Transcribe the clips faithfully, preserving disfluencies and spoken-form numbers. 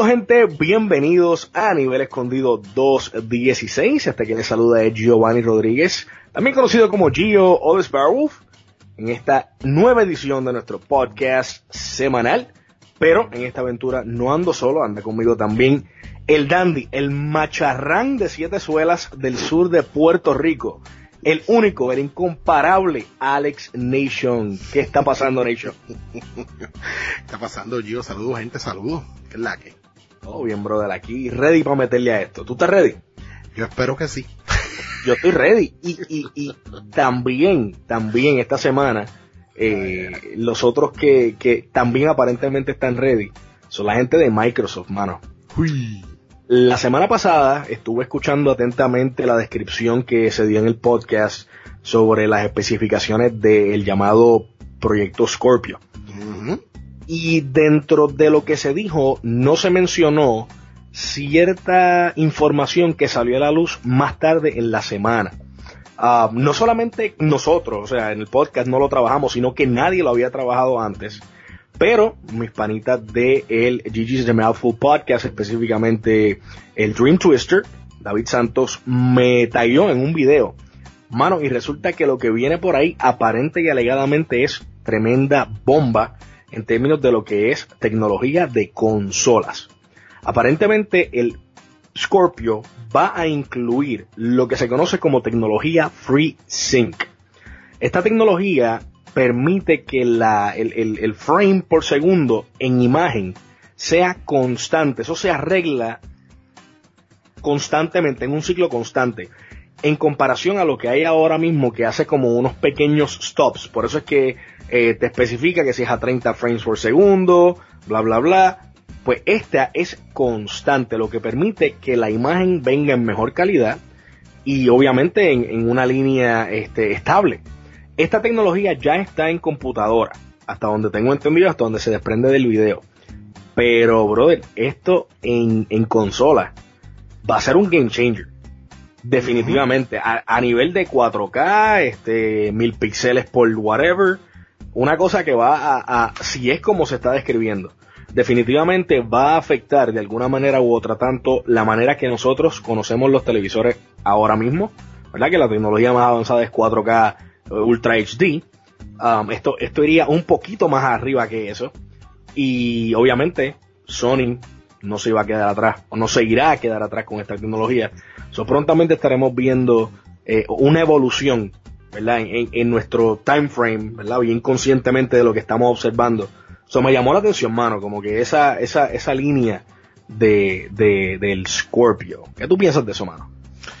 gente, bienvenidos a Nivel Escondido doscientos dieciséis. Este quien les saluda es Giovanni Rodríguez, también conocido como Gio o The Sparrowwolf, en esta nueva edición de nuestro podcast semanal. Pero en esta aventura no ando solo, anda conmigo también el dandy, el macharrán de siete suelas del sur de Puerto Rico, el único, el incomparable Alex Nation. ¿Qué está pasando, Nation? Está pasando, Gio. Saludos, gente, saludos. ¿Qué es la que? Todo bien, brother, aquí ready para meterle a esto. ¿Tú estás ready? Yo espero que sí. Yo estoy ready. Y, y, y también, también esta semana, eh, los otros que, que también aparentemente están ready son la gente de Microsoft, mano. Uy. La semana pasada estuve escuchando atentamente la descripción que se dio en el podcast sobre las especificaciones del llamado Proyecto Scorpio. Uh-huh. Y dentro de lo que se dijo, no se mencionó cierta información que salió a la luz más tarde en la semana. Uh, no solamente nosotros, o sea, en el podcast no lo trabajamos, sino que nadie lo había trabajado antes. Pero mis panitas de el G G's The Mouthful Podcast, específicamente el Dream Twister, David Santos, me tagueó en un video. Mano, y resulta que lo que viene por ahí aparente y alegadamente es tremenda bomba en términos de lo que es tecnología de consolas. Aparentemente el Scorpio va a incluir lo que se conoce como tecnología FreeSync. Esta tecnología permite que la, el, el, el frame por segundo en imagen sea constante. Eso se arregla constantemente, en un ciclo constante, en comparación a lo que hay ahora mismo, que hace como unos pequeños stops. Por eso es que eh, te especifica que si es a treinta frames por segundo, bla bla bla. Pues esta es constante, lo que permite que la imagen venga en mejor calidad y obviamente en, en una línea este, estable. Esta tecnología ya está en computadora, hasta donde tengo entendido, hasta donde se desprende del video. Pero, brother, esto en, en consola va a ser un game changer. Definitivamente. A, a nivel de cuatro K, este, mil píxeles por whatever. Una cosa que va a, a, si es como se está describiendo, definitivamente va a afectar de alguna manera u otra tanto la manera que nosotros conocemos los televisores ahora mismo. ¿Verdad? Que la tecnología más avanzada es cuatro K Ultra H D. Um, esto, esto iría un poquito más arriba que eso. Y obviamente Sony no se iba a quedar atrás, o no seguirá a quedar atrás con esta tecnología. So, prontamente estaremos viendo eh, una evolución, ¿verdad? En, en, en nuestro time frame, ¿verdad? Bien conscientemente de lo que estamos observando. So, me llamó la atención, mano, como que esa, esa, esa línea de, de, del Scorpio. ¿Qué tú piensas de eso, mano?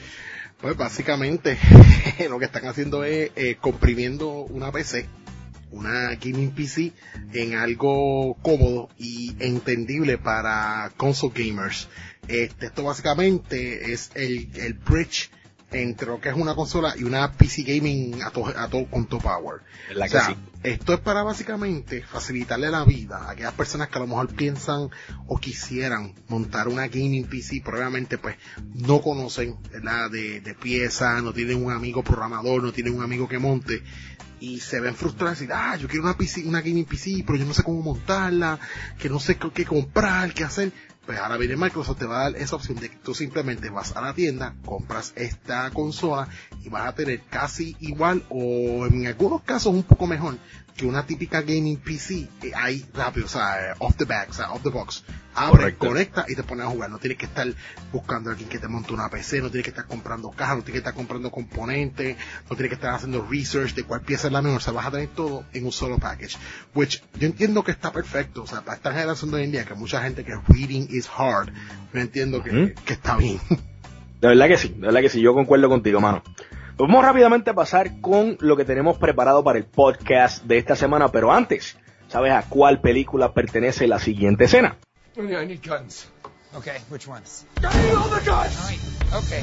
Pues básicamente lo que están haciendo es eh, comprimiendo una P C, una gaming P C, en algo cómodo y entendible para console gamers. Este, esto básicamente es el, el bridge entre lo que es una consola y una P C gaming a to, a to, con top power. La o sea, sí. Esto es para básicamente facilitarle la vida a aquellas personas que a lo mejor piensan o quisieran montar una gaming P C, pero obviamente pues no conocen, ¿verdad? De, de piezas, no tienen un amigo programador, no tienen un amigo que monte, y se ven frustrados y dicen, ah, yo quiero una P C, una gaming P C, pero yo no sé cómo montarla, que no sé qué, qué comprar, qué hacer. Pues ahora viene Microsoft, te va a dar esa opción de que tú simplemente vas a la tienda, compras esta consola y vas a tener casi igual o en algunos casos un poco mejor que una típica gaming P C eh, ahí rápido, o sea, eh, off the back, o sea, off the box. Abre, Correcto. Conecta y te pones a jugar. No tienes que estar buscando a alguien que te monte una P C, no tienes que estar comprando cajas, no tienes que estar comprando componentes, no tienes que estar haciendo research de cuál pieza es la mejor. O sea, vas a tener todo en un solo package. Which yo entiendo que está perfecto. O sea, para esta generación de hoy en día, que mucha gente que reading is hard, yo entiendo que, Uh-huh. que está bien. De verdad que sí, de verdad que sí, yo concuerdo contigo, mano. Pues vamos rápidamente a pasar con lo que tenemos preparado para el podcast de esta semana, pero antes, ¿sabes a cuál película pertenece la siguiente escena? I need guns. Okay, which ones? I need all the guns! All right, okay.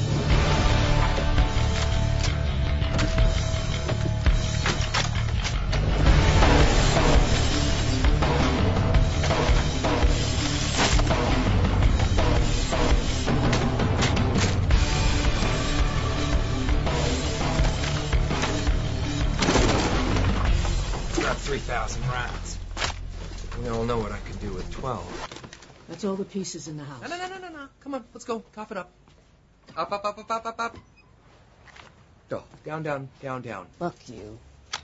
Got three thousand rounds. We all know what I can do with twelve. That's all the pieces in the house. No, no, no, no, no, no. Come on, let's go. Cough it up. Up, up, up, up, up, up, up. Go. Down, down, down, down. Fuck you.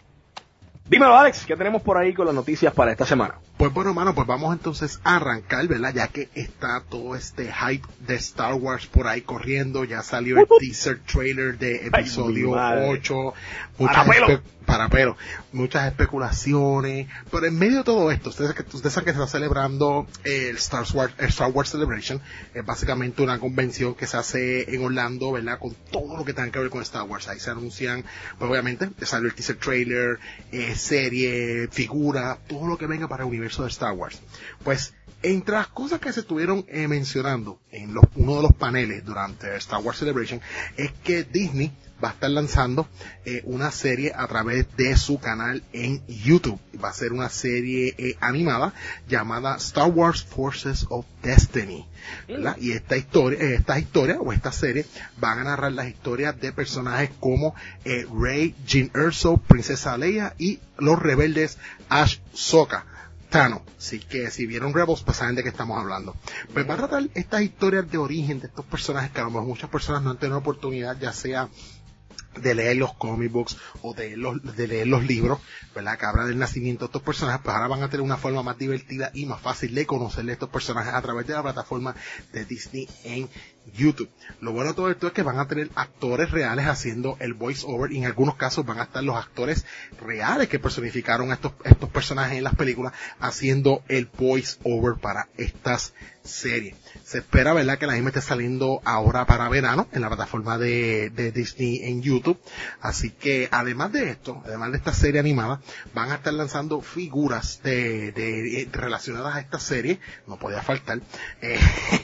Dímelo, Alex, ¿qué tenemos por ahí con las noticias para esta semana? Pues bueno, hermano, pues vamos entonces a arrancar, ¿verdad? Ya que está todo este hype de Star Wars por ahí corriendo, ya salió el teaser trailer de episodio ocho, muchas para pelo. espe- para pelo, muchas especulaciones, pero en medio de todo esto, ustedes, ustedes saben que se está celebrando el Star Wars, el Star Wars Celebration, es básicamente una convención que se hace en Orlando, ¿verdad? Con todo lo que tenga que ver con Star Wars, ahí se anuncian, pues obviamente, salió el teaser trailer, eh, serie, figura, todo lo que venga para el universo de Star Wars. Pues entre las cosas que se estuvieron eh, mencionando en los, uno de los paneles durante Star Wars Celebration es que Disney va a estar lanzando eh, una serie a través de su canal en YouTube. Va a ser una serie eh, animada llamada Star Wars Forces of Destiny, ¿verdad? Y esta historia, eh, esta historia o esta serie van a narrar las historias de personajes como eh, Rey, Jyn Erso, Princesa Leia y los rebeldes Ahsoka Tano. Así que si vieron Rebels, pues saben de qué estamos hablando. Pues va a tratar estas historias de origen de estos personajes que a lo mejor muchas personas no han tenido oportunidad, ya sea de leer los comic books o de, los, de leer los libros, ¿verdad? Que hablan del nacimiento de estos personajes, pues ahora van a tener una forma más divertida y más fácil de conocerle a estos personajes a través de la plataforma de Disney en YouTube. Lo bueno de todo esto es que van a tener actores reales haciendo el voice over y en algunos casos van a estar los actores reales que personificaron a estos, estos personajes en las películas haciendo el voice over para estas series. Se espera, ¿verdad?, que la misma esté saliendo ahora para verano en la plataforma de, de Disney en YouTube. Así que además de esto, además de esta serie animada, van a estar lanzando figuras de, de, de relacionadas a esta serie, no podía faltar, eh,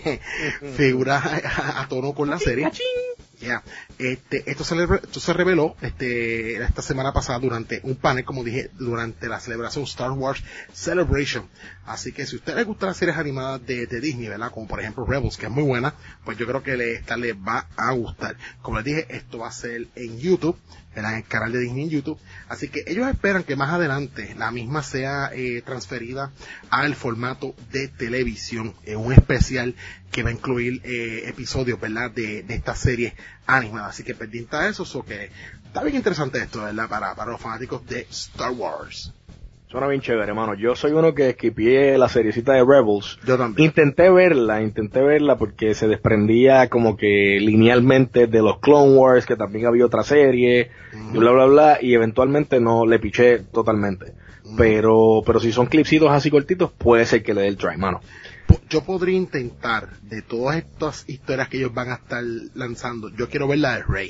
figuras a, a tono con la serie. Ya, yeah. este, esto se, le, esto se reveló este, esta semana pasada durante un panel, como dije, durante la celebración Star Wars Celebration. Así que si a ustedes les gustan las series animadas de, de Disney, ¿verdad? Como por ejemplo Rebels, que es muy buena, pues yo creo que le, esta les va a gustar. Como les dije, esto va a ser en YouTube, ¿verdad? En el canal de Disney en YouTube. Así que ellos esperan que más adelante la misma sea eh, transferida al formato de televisión, en un especial que va a incluir eh, episodios, ¿verdad? De, de esta serie animada. Así que pendiente a eso, so que está bien interesante esto, ¿verdad? Para, para los fanáticos de Star Wars. Suena bien chévere, hermano. Yo soy uno que esquipié la seriecita de Rebels. Yo también. Intenté verla, intenté verla porque se desprendía como que linealmente de los Clone Wars, que también había otra serie, uh-huh. y bla, bla, bla, y eventualmente no le piché totalmente. Uh-huh. Pero, pero si son clipsitos así cortitos, puede ser que le dé el try, mano. Yo podría intentar, de todas estas historias que ellos van a estar lanzando, yo quiero ver la de Rey.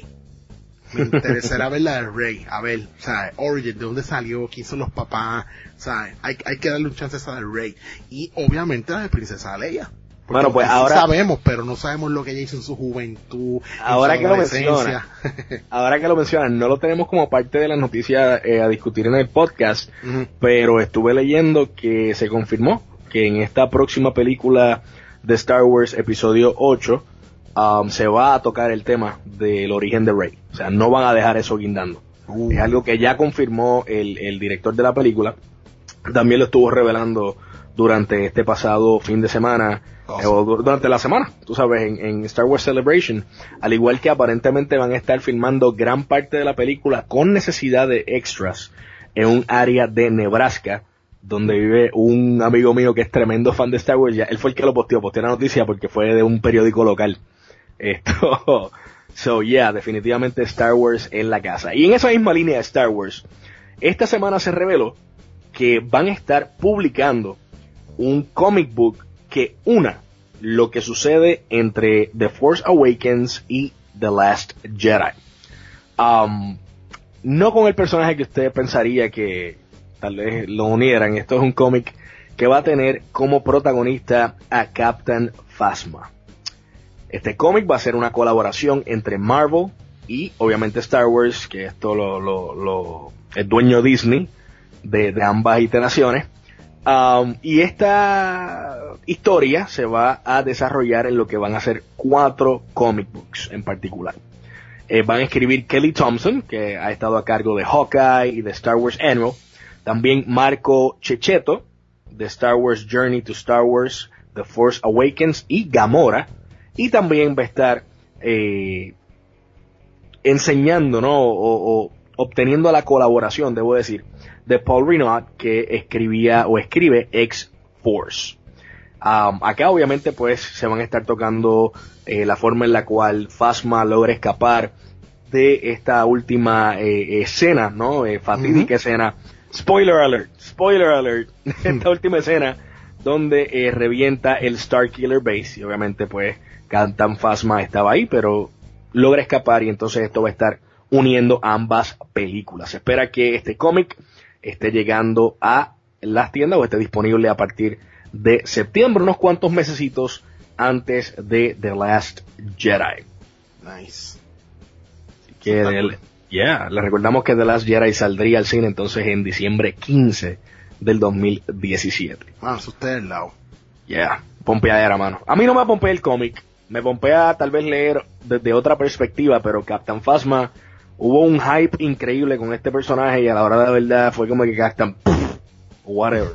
Me interesará ver la de Rey, a ver, o sea, Origin, de dónde salió, quién son los papás, o sea, hay, hay que darle un chance a esa de Rey. Y obviamente la de Princesa Leia. Bueno, pues sí ahora sabemos, pero no sabemos lo que ella hizo en su juventud. Ahora en su que lo mencionas, ahora que lo mencionas, no lo tenemos como parte de las noticias eh, a discutir en el podcast, uh-huh. pero estuve leyendo que se confirmó que en esta próxima película de Star Wars episodio ocho um, se va a tocar el tema del origen de Rey. O sea, no van a dejar eso guindando. Uh. Es algo que ya confirmó el, el director de la película. También lo estuvo revelando durante este pasado fin de semana, oh. eh, o durante la semana, tú sabes, en, en Star Wars Celebration. Al igual que aparentemente van a estar filmando gran parte de la película con necesidad de extras en un área de Nebraska, donde vive un amigo mío que es tremendo fan de Star Wars. Ya, él fue el que lo posteó, posteó la noticia porque fue de un periódico local. Esto, so yeah, definitivamente Star Wars en la casa. Y en esa misma línea de Star Wars, esta semana se reveló que van a estar publicando un comic book que una lo que sucede entre The Force Awakens y The Last Jedi. Um, no con el personaje que usted pensaría que tal vez lo unieran. Esto es un cómic que va a tener como protagonista a Captain Phasma. Este cómic va a ser una colaboración entre Marvel y obviamente Star Wars, que esto lo, lo, lo es dueño Disney de, de ambas iteraciones. Um, y esta historia se va a desarrollar en lo que van a ser cuatro comic books en particular. Eh, van a escribir Kelly Thompson, que ha estado a cargo de Hawkeye y de Star Wars Annual. También Marco Checchetto, de Star Wars Journey to Star Wars, The Force Awakens y Gamora, y también va a estar eh, enseñando, ¿no? O, o obteniendo la colaboración, debo decir, de Paul Renaud, que escribía o escribe X-Force. Um, acá obviamente pues se van a estar tocando eh, la forma en la cual Phasma logra escapar de esta última eh, escena, ¿no? Eh, fatídica uh-huh. escena. Spoiler alert, spoiler alert. Esta última escena donde eh, revienta el Starkiller Base y obviamente pues Captain Phasma estaba ahí, pero logra escapar y entonces esto va a estar uniendo ambas películas. Se espera que este cómic esté llegando a las tiendas o esté disponible a partir de septiembre, unos cuantos mesecitos antes de The Last Jedi. Nice. Así que, el, yeah, les recordamos que The Last Jedi saldría al cine entonces en diciembre quince del dos mil diecisiete. Mano, eso usted el lado. Yeah, pompeadera, mano. A mí no me pompea el cómic, me pompea tal vez leer desde otra perspectiva, pero Captain Phasma, hubo un hype increíble con este personaje y a la hora de la verdad fue como que Captain whatever.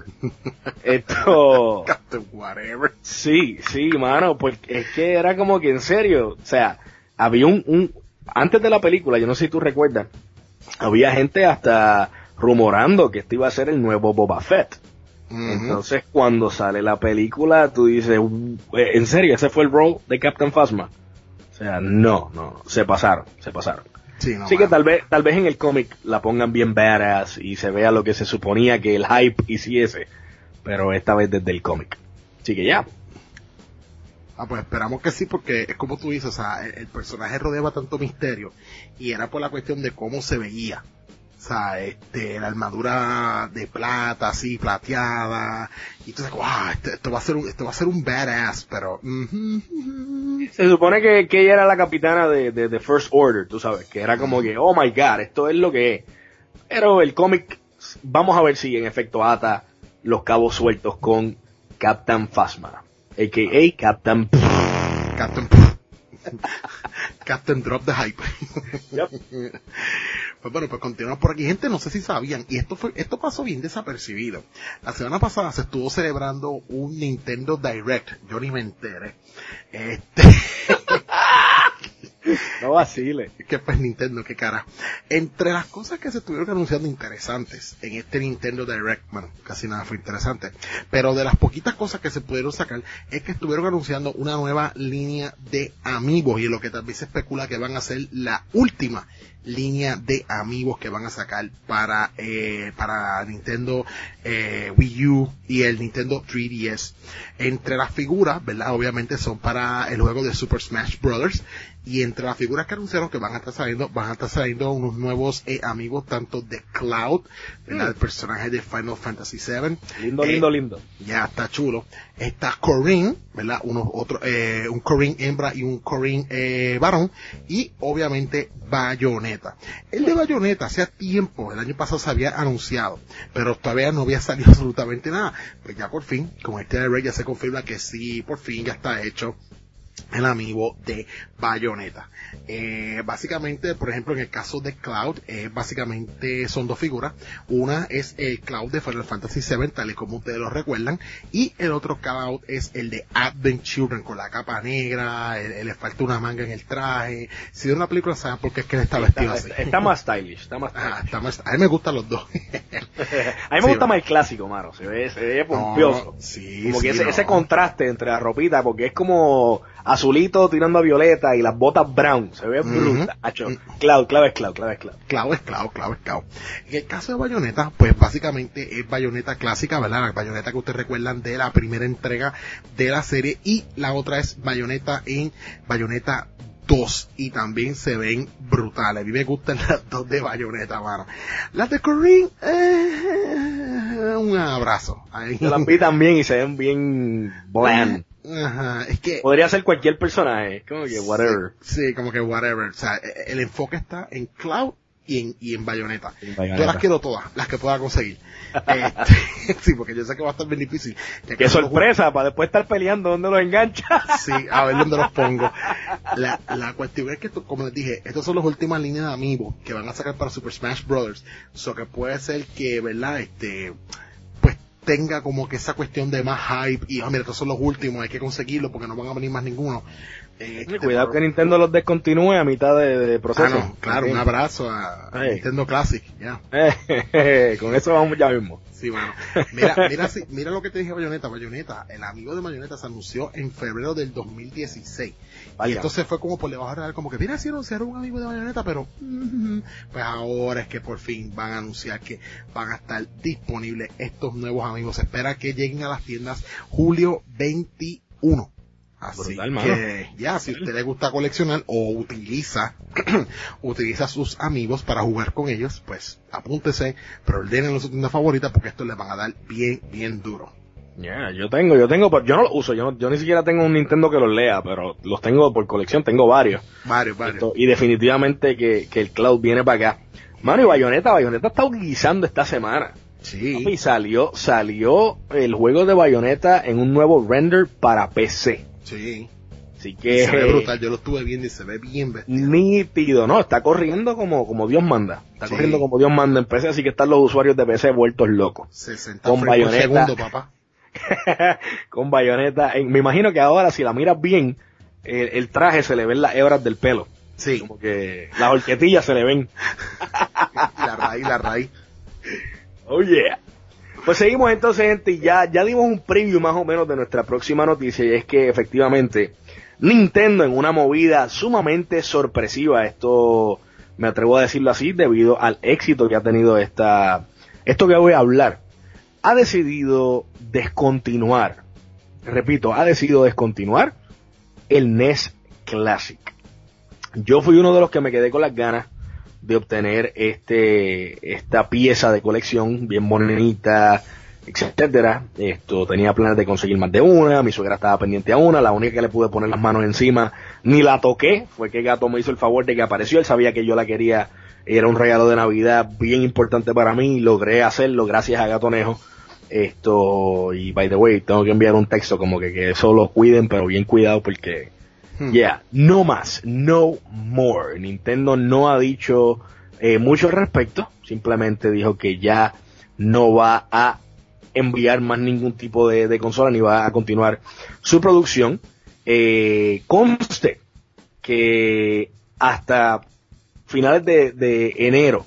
Esto Captain whatever. Sí, sí, mano, pues es que era como que en serio, o sea, había un, un antes de la película, yo no sé si tú recuerdas, había gente hasta rumorando que este iba a ser el nuevo Boba Fett. Uh-huh. Entonces cuando sale la película tú dices, en serio, ese fue el role de Captain Phasma. O sea, no, no, se pasaron, se pasaron. Sí, no, Así que tal vez, tal vez en el cómic la pongan bien badass y se vea lo que se suponía que el hype hiciese, pero esta vez desde el cómic. Así que ya. Ah, pues esperamos que sí, porque es como tú dices, o sea, el, el personaje rodeaba tanto misterio y era por la cuestión de cómo se veía. O sea, este, la armadura de plata, así, plateada, y entonces, wow, esto, esto va a ser un, esto va a ser un badass, pero, uh-huh. Se supone que, que ella era la capitana de, de, de First Order, tú sabes, que era como que, oh my god, esto es lo que es. Pero el cómic, vamos a ver si en efecto ata los cabos sueltos con Captain Phasma, a k a. Captain Captain Captain Drop the Hype. Yep. Pues bueno, pues continuamos por aquí. Gente, no sé si sabían, y esto fue, esto pasó bien desapercibido. La semana pasada se estuvo celebrando un Nintendo Direct. Yo ni me enteré. Este... No vacile. Que pues Nintendo, qué cara. Entre las cosas que se estuvieron anunciando interesantes en este Nintendo Direct, bueno, casi nada fue interesante, pero de las poquitas cosas que se pudieron sacar es que estuvieron anunciando una nueva línea de Amiibos, y en lo que también se especula que van a ser la última línea de Amiibos que van a sacar para eh, para Nintendo eh, Wii U y el Nintendo tres D S. Entre las figuras, ¿verdad? Obviamente son para el juego de Super Smash Bros. Y entre las figuras que anunciaron que van a estar saliendo, van a estar saliendo unos nuevos eh, amigos, tanto de Cloud, ¿verdad? Mm. El personaje de Final Fantasy siete. Lindo, eh, lindo, lindo. Ya está chulo. Está Corrin, ¿verdad? Unos otros, eh, un Corrin hembra y un Corrin eh, varón. Y obviamente Bayonetta. El de Bayonetta hace tiempo, el año pasado se había anunciado, pero todavía no había salido absolutamente nada. Pues ya por fin, con este Direct ya se confirma que sí, por fin ya está hecho el amiibo de Bayonetta. Eh, básicamente, por ejemplo, en el caso de Cloud, eh, básicamente son dos figuras. Una es el Cloud de Final Fantasy siete, tal y como ustedes lo recuerdan, y el otro Cloud es el de Advent Children, con la capa negra, el, el, le falta una manga en el traje. Si ven la película saben por qué es que él está vestido así. Está, está más stylish, está más stylish. Ah, está más, a mí me gustan los dos. A mí me sí, gusta más el clásico, mano. Se ve, se ve pompioso. No, sí, como sí, que ese, no. ese contraste entre la ropita, porque es como azulito tirando a violeta y las botas brown, se ve bruta. Uh-huh. Cloud, Cloud es Cloud, Cloud es Cloud. Cloud es Cloud, Cloud es Cloud. En el caso de Bayonetta, pues básicamente es Bayonetta clásica, ¿verdad? La Bayonetta que ustedes recuerdan de la primera entrega de la serie, y la otra es Bayonetta en Bayonetta dos, y también se ven brutales. A mí me gustan las dos de Bayonetta, mano. Las de Corrin, eh, un abrazo. Ahí. Yo las vi también y se ven bien bland. Ajá, es que podría ser cualquier personaje, como que whatever. Sí, sí, como que whatever. O sea, el enfoque está en Cloud y en, y en Bayonetta. En Bayonetta. Yo las quiero todas, las que pueda conseguir. este, sí, porque yo sé que va a estar bien difícil. Qué sorpresa, los... para después estar peleando dónde los engancha. Sí, a ver dónde los pongo. La, la cuestión es que, como les dije, estas son las últimas líneas de Amiibo que van a sacar para Super Smash Bros. So que puede ser que, ¿verdad? Este, pues tenga como que esa cuestión de más hype y, ah, mira, estos son los últimos, hay que conseguirlo porque no van a venir más ninguno. Eh, Sí, cuidado que Nintendo los descontinúe a mitad de, de proceso. Ah, no, claro, un abrazo a, a Hey. Nintendo Classic, ya. Eh, con eso vamos ya mismo. Sí, bueno. Mira, mira, si- mira lo que te dije, Bayonetta. Bayonetta, el amigo de Bayonetta se anunció en febrero del dos mil dieciséis. Vaya. Y esto se fue como por debajo del radar, como que, mira, si anunciaron un amigo de Bayonetta, pero, mm, pues ahora es que por fin van a anunciar que van a estar disponibles estos nuevos amigos. Se espera que lleguen a las tiendas julio veintiuno. Así Brutal, mano. que, ya, si a usted le gusta coleccionar o utiliza, utiliza a sus amigos para jugar con ellos, pues apúntese, pero ordenen su tienda favorita porque esto les van a dar bien, bien duro. Ya, yo tengo, yo tengo, pero yo no los uso, yo, no, yo ni siquiera tengo un Nintendo que los lea, pero los tengo por colección, tengo varios. Varios, varios. Esto, y definitivamente que, que el cloud viene para acá. Mano, y Bayonetta, Bayonetta está utilizando esta semana. Sí. Y salió, salió el juego de Bayonetta en un nuevo render para P C. Sí. Así que Se ve brutal, yo lo estuve viendo y se ve bien vestido. nítido, no, está corriendo como, como Dios manda. Está Sí. corriendo como Dios manda en P C, así que están los usuarios de P C vueltos locos. sesenta Con frames por Bayonetta. segundo, papá. Con Bayonetta. En- me imagino que ahora, si la miras bien, el, el traje se le ven las hebras del pelo. Sí. Como que las horquetillas se le ven. La raíz, la raíz. Oh yeah. Pues seguimos entonces, gente, y ya, ya dimos un preview más o menos de nuestra próxima noticia, y es que efectivamente Nintendo, en una movida sumamente sorpresiva, esto me atrevo a decirlo así, debido al éxito que ha tenido esta, esto que voy a hablar, ha decidido descontinuar, repito, ha decidido descontinuar el N E S Classic. Yo fui uno de los que me quedé con las ganas de obtener este esta pieza de colección bien bonita, etcétera. Esto tenía planes de conseguir más de una, mi suegra estaba pendiente a una, la única que le pude poner las manos encima ni la toqué, fue que Gato me hizo el favor de que apareció, él sabía que yo la quería, era un regalo de Navidad bien importante para mí, y logré hacerlo gracias a Gatonejo. Esto, y by the way, tengo que enviar un texto como que, que eso lo cuiden, pero bien cuidado porque yeah, no más, no more. Nintendo no ha dicho eh, mucho al respecto, simplemente dijo que ya no va a enviar más ningún tipo de, de consola ni va a continuar su producción. Eh, conste que hasta finales de, de enero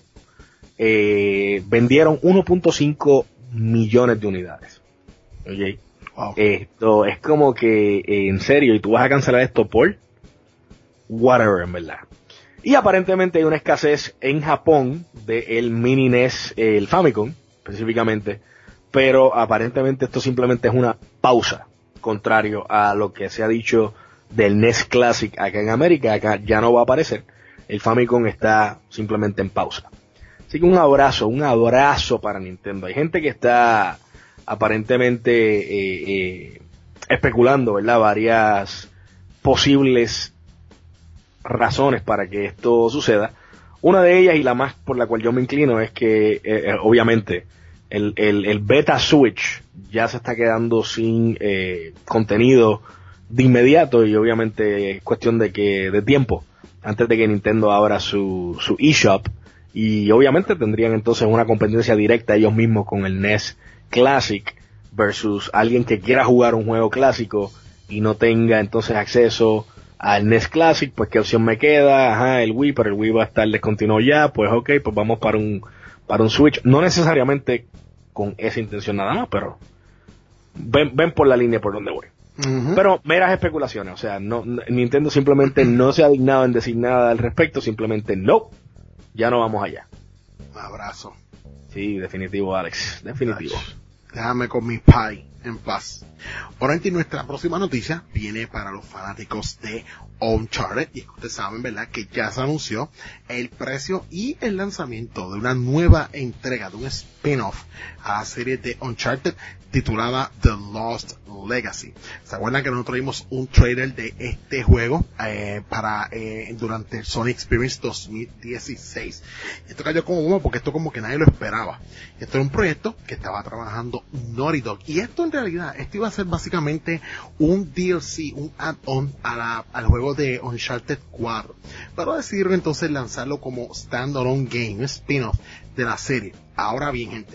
eh, vendieron uno punto cinco millones de unidades. Okay. Wow. Esto es como que, eh, en serio, y tú vas a cancelar esto por whatever, en verdad. Y aparentemente hay una escasez en Japón del mini N E S, eh, el Famicom, específicamente, pero aparentemente esto simplemente es una pausa, contrario a lo que se ha dicho del N E S Classic acá en América. Acá ya no va a aparecer, el Famicom está simplemente en pausa. Así que un abrazo, un abrazo para Nintendo. Hay gente que está aparentemente eh, eh, especulando, ¿verdad? Varias posibles razones para que esto suceda. Una de ellas, y la más por la cual yo me inclino, es que eh, obviamente el, el, el Beta Switch ya se está quedando sin eh, contenido de inmediato, y obviamente es cuestión de que de tiempo antes de que Nintendo abra su, su eShop, y obviamente tendrían entonces una competencia directa ellos mismos con el N E S Classic versus alguien que quiera jugar un juego clásico y no tenga entonces acceso al N E S Classic. Pues qué opción me queda, ajá, el Wii, pero el Wii va a estar descontinuado ya, pues ok, pues vamos para un para un Switch, no necesariamente con esa intención nada más, pero ven, ven por la línea por donde voy. Uh-huh. Pero meras especulaciones, o sea, no, no, Nintendo simplemente no se ha dignado en decir nada al respecto, simplemente no, ya no vamos allá. Un abrazo. Sí, definitivo, Alex, definitivo. Déjame con mi pie en paz. Ahora en nuestra próxima noticia viene para los fanáticos de Uncharted, y es que ustedes saben, ¿verdad?, que ya se anunció el precio y el lanzamiento de una nueva entrega, de un spin-off a la serie de Uncharted titulada The Lost Legacy. ¿Se acuerdan que nosotros vimos un trailer de este juego eh, para eh, durante el Sony Experience dos mil dieciséis? Esto cayó como bomba porque esto como que nadie lo esperaba. Esto era un proyecto que estaba trabajando Naughty Dog, y esto en realidad, esto iba a ser básicamente un D L C, un add-on a la, al juego de Uncharted cuatro, pero decidieron entonces lanzarlo como standalone game, un spin-off de la serie. Ahora bien, gente,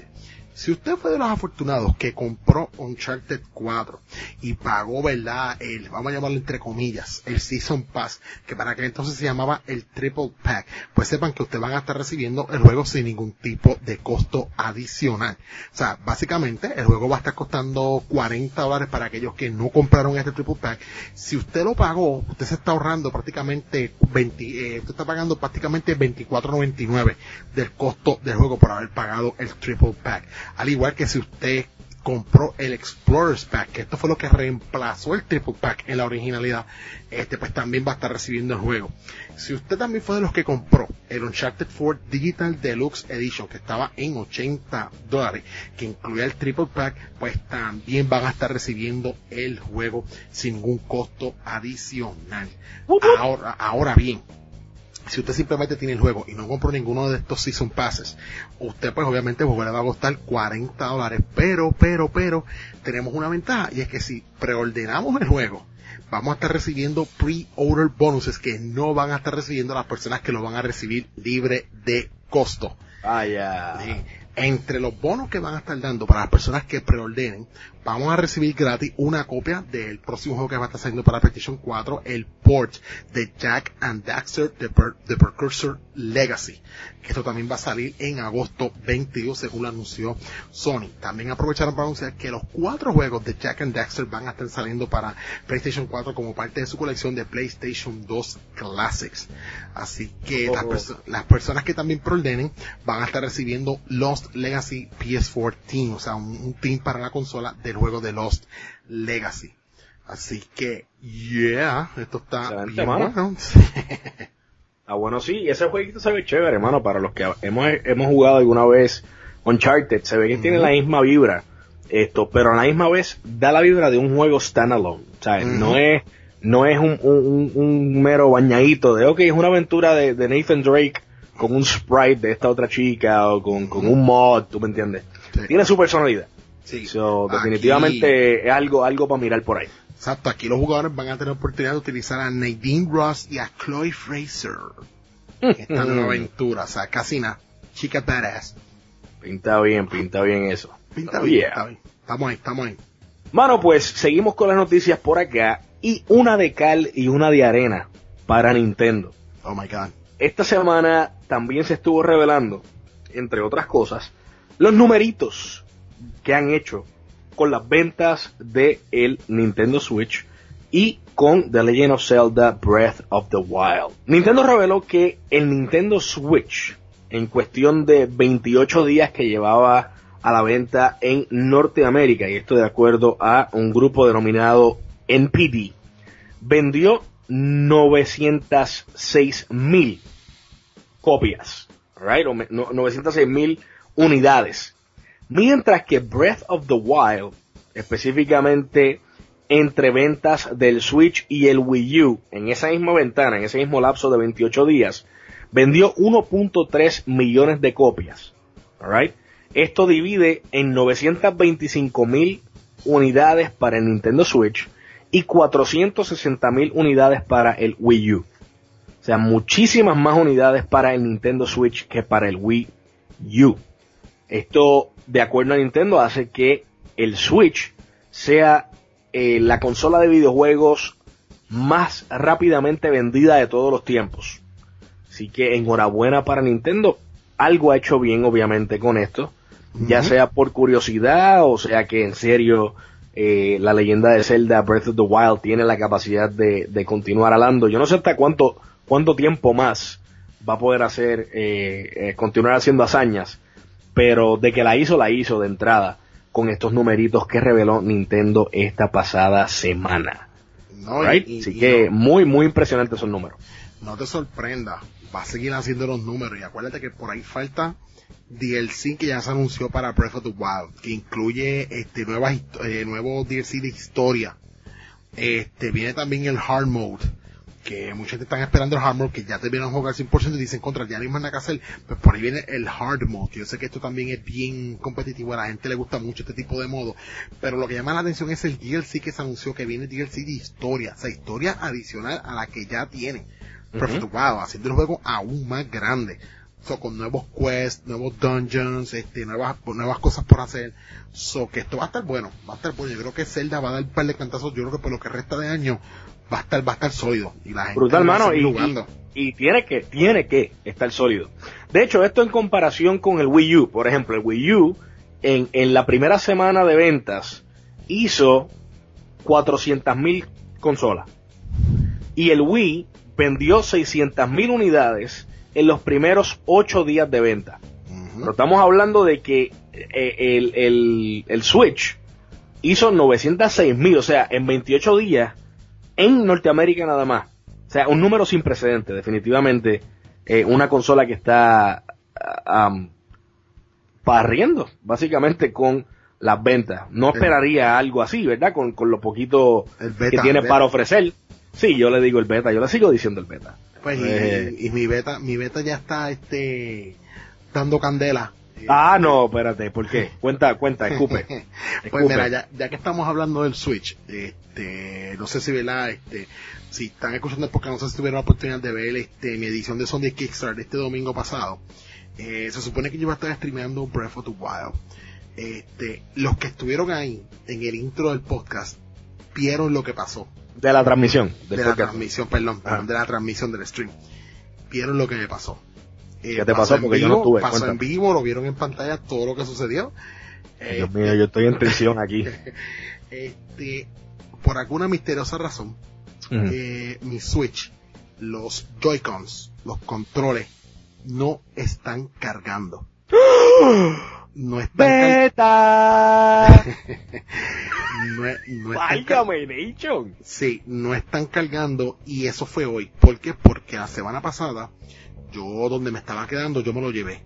Si usted fue de los afortunados que compró Uncharted cuatro y pagó, ¿verdad?, el, vamos a llamarlo entre comillas, el Season Pass, que para aquel entonces se llamaba el Triple Pack, pues sepan que ustedes van a estar recibiendo el juego sin ningún tipo de costo adicional. O sea, básicamente el juego va a estar costando cuarenta dólares para aquellos que no compraron este Triple Pack. Si usted lo pagó, usted se está ahorrando prácticamente veinte, eh, usted está pagando prácticamente veinticuatro noventa y nueve del costo del juego por haber pagado el Triple Pack. Al igual que si usted compró el Explorers Pack, que esto fue lo que reemplazó el Triple Pack en la originalidad, este pues también va a estar recibiendo el juego. Si usted también fue de los que compró el Uncharted cuatro Digital Deluxe Edition, que estaba en ochenta dólares, que incluía el Triple Pack, pues también van a estar recibiendo el juego sin ningún costo adicional. Ahora, ahora bien, si usted simplemente tiene el juego y no compró ninguno de estos Season Passes, usted pues obviamente el juego le va a costar cuarenta dólares, pero, pero, pero, tenemos una ventaja, y es que si preordenamos el juego, vamos a estar recibiendo pre-order bonuses que no van a estar recibiendo las personas que lo van a recibir libre de costo. Vaya. Sí. Entre los bonos que van a estar dando para las personas que preordenen, vamos a recibir gratis una copia del próximo juego que va a estar saliendo para PlayStation cuatro, el port de Jak and Daxter The, Per- The Precursor Legacy. Esto también va a salir en agosto veintidós, según lo anunció Sony. También aprovecharon para anunciar que los cuatro juegos de Jak and Daxter van a estar saliendo para PlayStation cuatro como parte de su colección de PlayStation dos Classics. Así que oh. las, perso- las personas que también preordenen van a estar recibiendo Lost Legacy P S cuatro Team, o sea, un, un team para la consola del juego de Lost Legacy. Así que, yeah, esto está excelente, bien mano. bueno. Ah, bueno, sí, ese jueguito se ve chévere, hermano, para los que hemos, hemos jugado alguna vez Uncharted, se ve que mm-hmm. tiene la misma vibra, esto, pero a la misma vez da la vibra de un juego standalone, o sea, mm-hmm. no es, no es un, un, un mero bañadito de, ok, es una aventura de, de Nathan Drake con un sprite de esta otra chica o con, con un mod, ¿tú me entiendes? Sí. Tiene su personalidad. Sí. So, definitivamente aquí, es algo, algo para mirar por ahí. Exacto, aquí los jugadores van a tener oportunidad de utilizar a Nadine Ross y a Chloe Fraser en esta nueva aventura, o sea, casi nada, chica badass. Pinta bien, pinta bien eso. Pinta oh, bien, yeah. Está bien, estamos ahí, estamos ahí. Mano, pues, seguimos con las noticias por acá, y una de cal y una de arena para Nintendo. Oh my god. Esta semana también se estuvo revelando, entre otras cosas, los numeritos que han hecho con las ventas de el Nintendo Switch y con The Legend of Zelda Breath of the Wild. Nintendo reveló que el Nintendo Switch, en cuestión de veintiocho días que llevaba a la venta en Norteamérica, y esto de acuerdo a un grupo denominado N P D, vendió novecientas seis mil copias, right? O novecientas seis mil unidades. Mientras que Breath of the Wild, específicamente entre ventas del Switch y el Wii U, en esa misma ventana, en ese mismo lapso de veintiocho días, vendió uno punto tres millones de copias. Alright? Esto divide en novecientas veinticinco mil unidades para el Nintendo Switch y cuatrocientas sesenta mil unidades para el Wii U. O sea, muchísimas más unidades para el Nintendo Switch que para el Wii U. Esto, de acuerdo a Nintendo, hace que el Switch sea eh, la consola de videojuegos más rápidamente vendida de todos los tiempos. Así que enhorabuena para Nintendo. Algo ha hecho bien, obviamente, con esto. Uh-huh. Ya sea por curiosidad o sea que en serio eh, la leyenda de Zelda Breath of the Wild tiene la capacidad de, de continuar hablando. Yo no sé hasta cuánto, cuánto tiempo más va a poder hacer, eh, eh, continuar haciendo hazañas. Pero de que la hizo, la hizo de entrada con estos numeritos que reveló Nintendo esta pasada semana. No, right? y, y, Así y que no, muy, muy impresionantes esos números. No te sorprenda, va a seguir haciendo los números. Y acuérdate que por ahí falta D L C que ya se anunció para Breath of the Wild, que incluye este nuevas, eh, nuevo D L C de historia. Este viene también el Hard Mode, que mucha gente están esperando el Hard Mode, que ya te vieron jugar cien por ciento y dicen contra, ya no hay más nada que hacer. Pues por ahí viene el Hard Mode, que yo sé que esto también es bien competitivo, a la gente le gusta mucho este tipo de modo, pero lo que llama la atención es el D L C que se anunció, que viene D L C de historia, o sea, historia adicional a la que ya tiene Breath of the Wild, haciendo el juego aún más grande. so, con nuevos quests, nuevos dungeons, este, nuevas, nuevas cosas por hacer, so, que esto va a estar bueno, va a estar bueno, yo creo que Zelda va a dar un par de cantazos, yo creo que por lo que resta de año, va a estar, va a estar sólido, y la gente brutal, va a mano, seguir y, jugando. y, y tiene que, tiene que estar sólido. De hecho, esto en comparación con el Wii U, por ejemplo, el Wii U, en, en la primera semana de ventas, hizo cuatrocientas mil consolas, y el Wii vendió seiscientas mil unidades en los primeros ocho días de venta. Uh-huh. Pero estamos hablando de que eh, el, el, el Switch hizo novecientas seis mil, o sea, en veintiocho días en Norteamérica nada más. O sea, un número sin precedentes, definitivamente. Eh, una consola que está um, parriendo, básicamente, con las ventas. No esperaría algo así, ¿verdad? Con, con lo poquito el beta, que tiene beta. para ofrecer. Sí, yo le digo el beta, yo le sigo diciendo el beta. Pues eh, y, y mi beta, mi beta ya está este dando candela. Ah, no, espérate, ¿por qué? Cuenta, cuenta, escupe. Pues escupe. mira, ya, ya que estamos hablando del Switch, este, no sé si ¿verdad? Este, si están escuchando es porque no sé si tuvieron la oportunidad de ver este mi edición de Sunday Kickstarter este domingo pasado. Eh, se supone que yo iba a estar streameando Breath of the Wild. Este, los que estuvieron ahí en el intro del podcast vieron lo que pasó. De la transmisión. De la transmisión, perdón, perdón, de la transmisión del stream. Vieron lo que me pasó. Eh, ¿Qué te pasó? Porque vivo, yo no tuve. Pasó Cuéntame. en vivo, lo vieron en pantalla todo lo que sucedió. Dios mío, yo estoy en tensión aquí. Este, por alguna misteriosa razón, uh-huh. eh, mi Switch, los Joy-Cons, los controles, no están cargando. No están ¡Beta! no, es, no ¡Válgame, Nation! Sí, no están cargando y eso fue hoy. ¿Por qué? Porque la semana pasada, yo donde me estaba quedando, yo me lo llevé.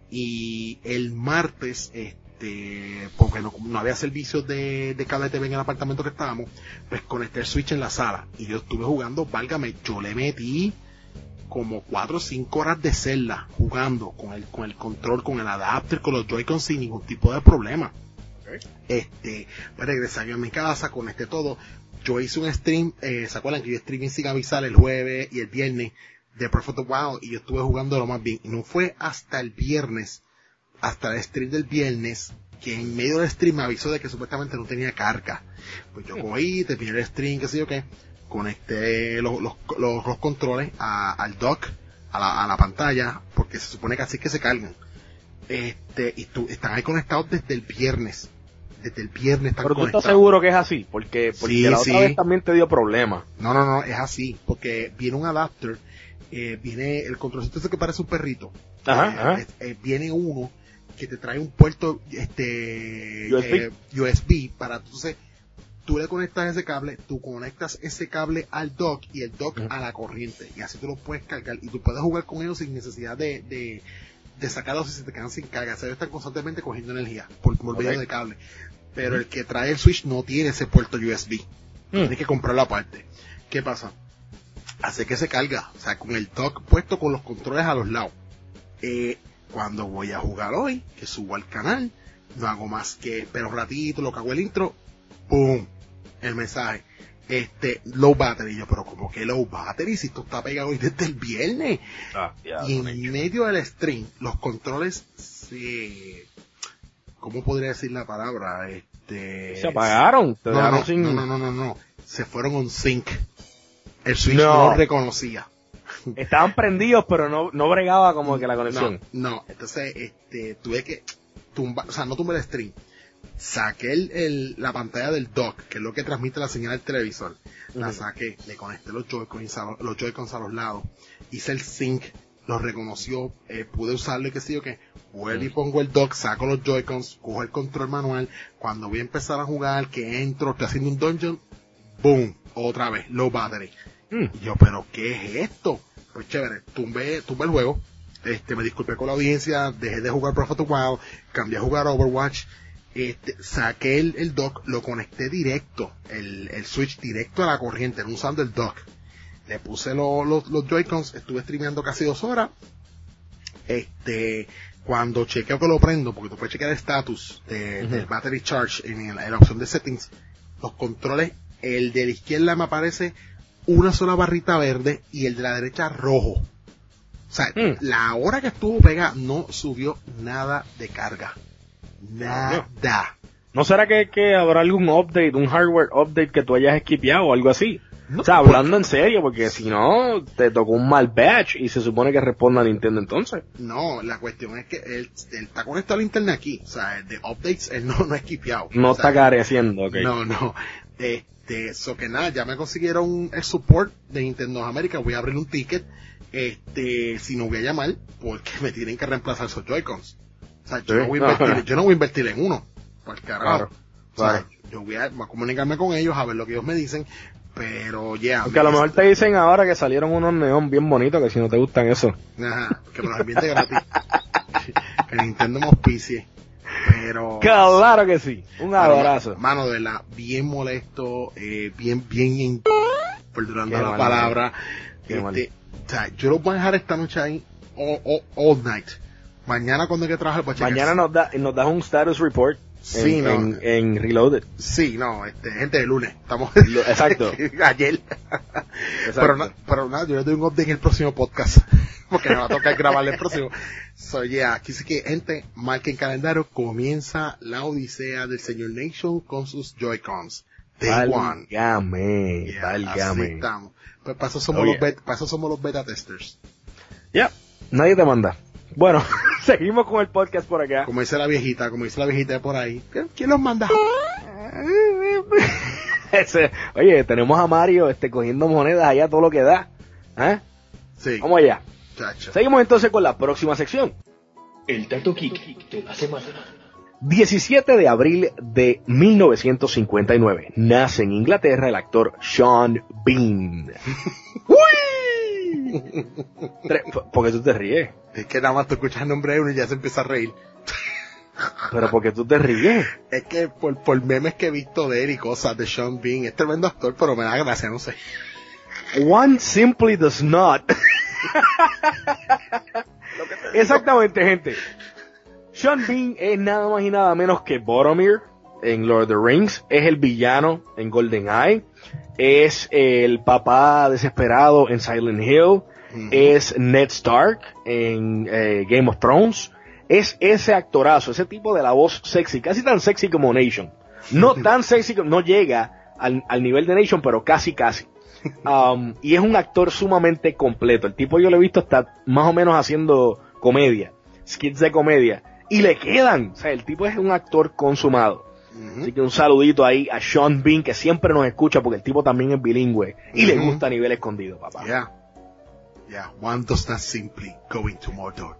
Y el martes, este, porque no, no había servicios de, de cable T V en el apartamento que estábamos, pues conecté el Switch en la sala. Y yo estuve jugando, válgame, yo le metí como cuatro o cinco horas de Zelda jugando con el, con el control, con el adapter, con los Joy-Con sin ningún tipo de problema. Okay. Este, pues regresé yo a mi casa, conecté todo. Yo hice un stream, eh, ¿se acuerdan que yo streamé sin avisar el jueves y el viernes de Breath of the Wild? Y yo estuve jugando lo más bien. Y no fue hasta el viernes, hasta el stream del viernes, que en medio del stream me avisó de que supuestamente no tenía carga. Pues yo cogí, terminé el stream, qué sé yo qué. Conecté los, los, los, los controles a, al dock, a la, a la pantalla, porque se supone que así es que se cargan. Este, y tú, están ahí conectados desde el viernes. Desde el viernes están Pero tú conectados. estás seguro que es así, porque, porque sí, la otra sí. vez también te dio problemas. No, no, no, es así, porque viene un adapter, eh, viene el controlcito ese que parece un perrito. Ajá, eh, ajá. Eh, eh, viene uno que te trae un puerto, este, U S B, eh, U S B para, entonces, tú le conectas ese cable, tú conectas ese cable al dock y el dock uh-huh. a la corriente, y así tú lo puedes cargar y tú puedes jugar con ellos sin necesidad de, de, de sacarlos si se te quedan sin carga. O sea, ellos están constantemente cogiendo energía por, por okay. medio de cable, pero uh-huh. el que trae el Switch no tiene ese puerto U S B, uh-huh. tienes que comprarlo aparte. ¿Qué pasa? Hace que se carga, o sea, con el dock puesto con los controles a los lados. Eh, cuando voy a jugar hoy, que subo al canal, no hago más que pero un ratito, lo que hago el intro, ¡pum! El mensaje, este, low battery. Yo, pero como que low battery, si esto está pegado hoy desde el viernes. Ah, yeah, y en hecho. medio del stream, los controles se, ¿cómo podría decir la palabra? Este, se apagaron, te no, no, sin... no, no, no, no, no, se fueron on sync. El Switch no, no lo reconocía. Estaban prendidos, pero no, no bregaba como que la conexión. No, no, entonces, este, tuve que tumbar, o sea, no tumbé el stream. Saqué el, el, la pantalla del dock, que es lo que transmite la señal al televisor. Uh-huh. La saqué, le conecté los Joy-Cons a, los Joy-Cons a los lados. Hice el sync, lo reconoció, eh, pude usarlo y qué sé yo qué. Vuelvo uh-huh. y pongo el dock, saco los Joy-Cons, cojo el control manual. Cuando voy a empezar a jugar, que entro, estoy haciendo un dungeon, boom, otra vez, low battery. Uh-huh. Y yo, pero ¿qué es esto? Pues chévere, tumbé, tumbé el juego. Este, me disculpé con la audiencia, dejé de jugar Breath of the Wild, cambié a jugar Overwatch. Este, saqué el, el dock, lo conecté directo, el, el Switch directo a la corriente, no usando el dock. Le puse lo, lo, los Joy-Cons, estuve streameando casi dos horas. Este, cuando chequeo que lo prendo, porque tú puedes chequear el status de, uh-huh. del battery charge en, en, la, en la opción de settings, los controles, el de la izquierda me aparece una sola barrita verde y el de la derecha rojo. O sea, Hmm. la hora que estuvo pegada no subió nada de carga. Nada. ¿No será que, que habrá algún update, un hardware update que tú hayas esquipeado o algo así? No, o sea, hablando en serio, porque si no, te tocó un mal batch y se supone que responda a Nintendo entonces. No, la cuestión es que él, él está conectado al internet aquí. O sea, el de updates él no, no es esquipeado. No o está sea, careciendo, ok. No, no. Este, eso que nada, ya me consiguieron el support de Nintendo América. Voy a abrir un ticket. Este, si no voy a llamar, porque me tienen que reemplazar esos Joy-Cons. O sea, yo, Sí. no voy a invertir, yo no voy a invertir en uno. Por carajo. Claro, O sea, claro. yo voy a, voy a comunicarme con ellos a ver lo que ellos me dicen. Pero ya. Porque a lo mejor te dicen ahora que salieron unos neón bien bonitos, que si no te gustan eso. Ajá, que me los envíen de gratis. Que Nintendo me auspicie. Pero. Claro que sí. Un pero, abrazo. Mano, de verdad, bien molesto, eh, bien, bien, in- perdonando Qué la mal, palabra. Qué Este, mal. o sea, yo los voy a dejar esta noche ahí all, all, all night. Mañana cuando hay que trabajar, pues Mañana nos da, nos das un status report Sí, en, no. en, en Reloaded. Sí, no, este, gente de lunes, estamos Lo- exacto. ayer. Pero, na- pero nada, yo les doy un update en el próximo podcast, porque me va a tocar grabar el próximo. So, yeah, aquí sí que, gente, marquen calendario, comienza la odisea del señor Nation con sus Joy-Cons. Day one. Válgame, Yeah, así válgame. estamos. Pues para eso somos Oh, los yeah. bet- para eso somos los beta testers. Ya, nadie te manda. Bueno, seguimos con el podcast por acá. Como dice la viejita, como dice la viejita de por ahí. ¿Quién- ¿Quién los manda? Ese- Oye, tenemos a Mario este, cogiendo monedas allá todo lo que da. ¿Eh? Sí, Vamos allá. chacho. Seguimos entonces con la próxima sección. El dato geek de la semana. diecisiete de abril de mil novecientos cincuenta y nueve. Nace en Inglaterra el actor Sean Bean. ¡Uy! Tre- ¿Por qué tú te ríes? Es que nada más tú escuchas el nombre de uno y ya se empieza a reír. ¿Pero por qué tú te ríes? Es que por, por memes que he visto de él y cosas de Sean Bean, es tremendo actor, pero me da gracia, no sé. One simply does not. Exactamente, gente. Sean Bean es nada más y nada menos que Boromir en Lord of the Rings. Es el villano en GoldenEye. Es el papá desesperado en Silent Hill. Ujú. Es Ned Stark en eh, Game of Thrones. Es ese actorazo, ese tipo de la voz sexy, casi tan sexy como Nation. No tan sexy, como- no llega al, al nivel de Nation, pero casi, casi. Um, y es un actor sumamente completo. El tipo yo lo he visto está más o menos haciendo comedia, skits de comedia, y le quedan. O sea, el tipo es un actor consumado. Ujú. Así que un saludito ahí a Sean Bean, que siempre nos escucha porque el tipo también es bilingüe y le Ujú. gusta a nivel escondido, papá. Yeah. Yeah, one does not simply go into Mordor.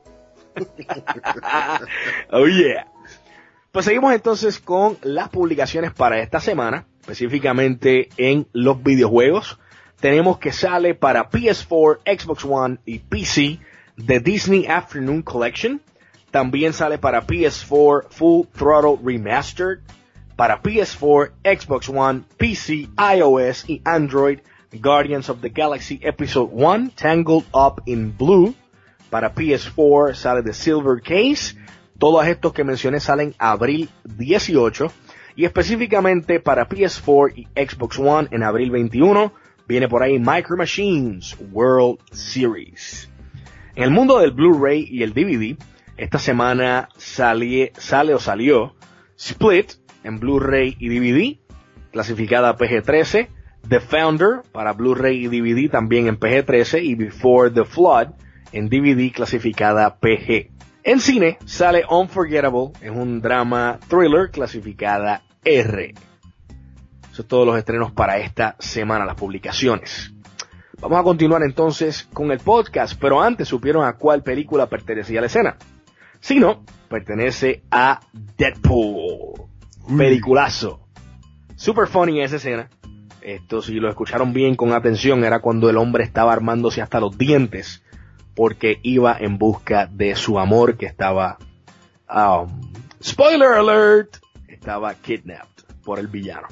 Oh yeah. Pues seguimos entonces con las publicaciones para esta semana, específicamente en los videojuegos. Tenemos que sale para P S cuatro, Xbox One y P C The Disney Afternoon Collection. También sale para P S cuatro Full Throttle Remastered. Para P S cuatro, Xbox One, P C, iOS y Android, Guardians of the Galaxy Episode uno, Tangled Up in Blue. Para P S cuatro sale The Silver Case. Todos estos que mencioné salen abril dieciocho. Y específicamente para P S cuatro y Xbox One en abril veintiuno viene por ahí Micro Machines World Series. En el mundo del Blu-ray y el D V D, esta semana sale, sale o salió Split en Blu-ray y D V D, clasificada P G trece. The Founder para Blu-ray y D V D también en P G trece. Y Before the Flood en D V D clasificada P G. En cine sale Unforgettable, es un drama thriller clasificada R. Eso es todos los estrenos para esta semana, las publicaciones. Vamos a continuar entonces con el podcast, pero antes supieron a cuál película pertenecía a la escena. Si no, pertenece a Deadpool. Peliculazo. Super funny esa escena. Esto, si lo escucharon bien con atención, era cuando el hombre estaba armándose hasta los dientes porque iba en busca de su amor que estaba, um, spoiler alert, estaba kidnapped por el villano.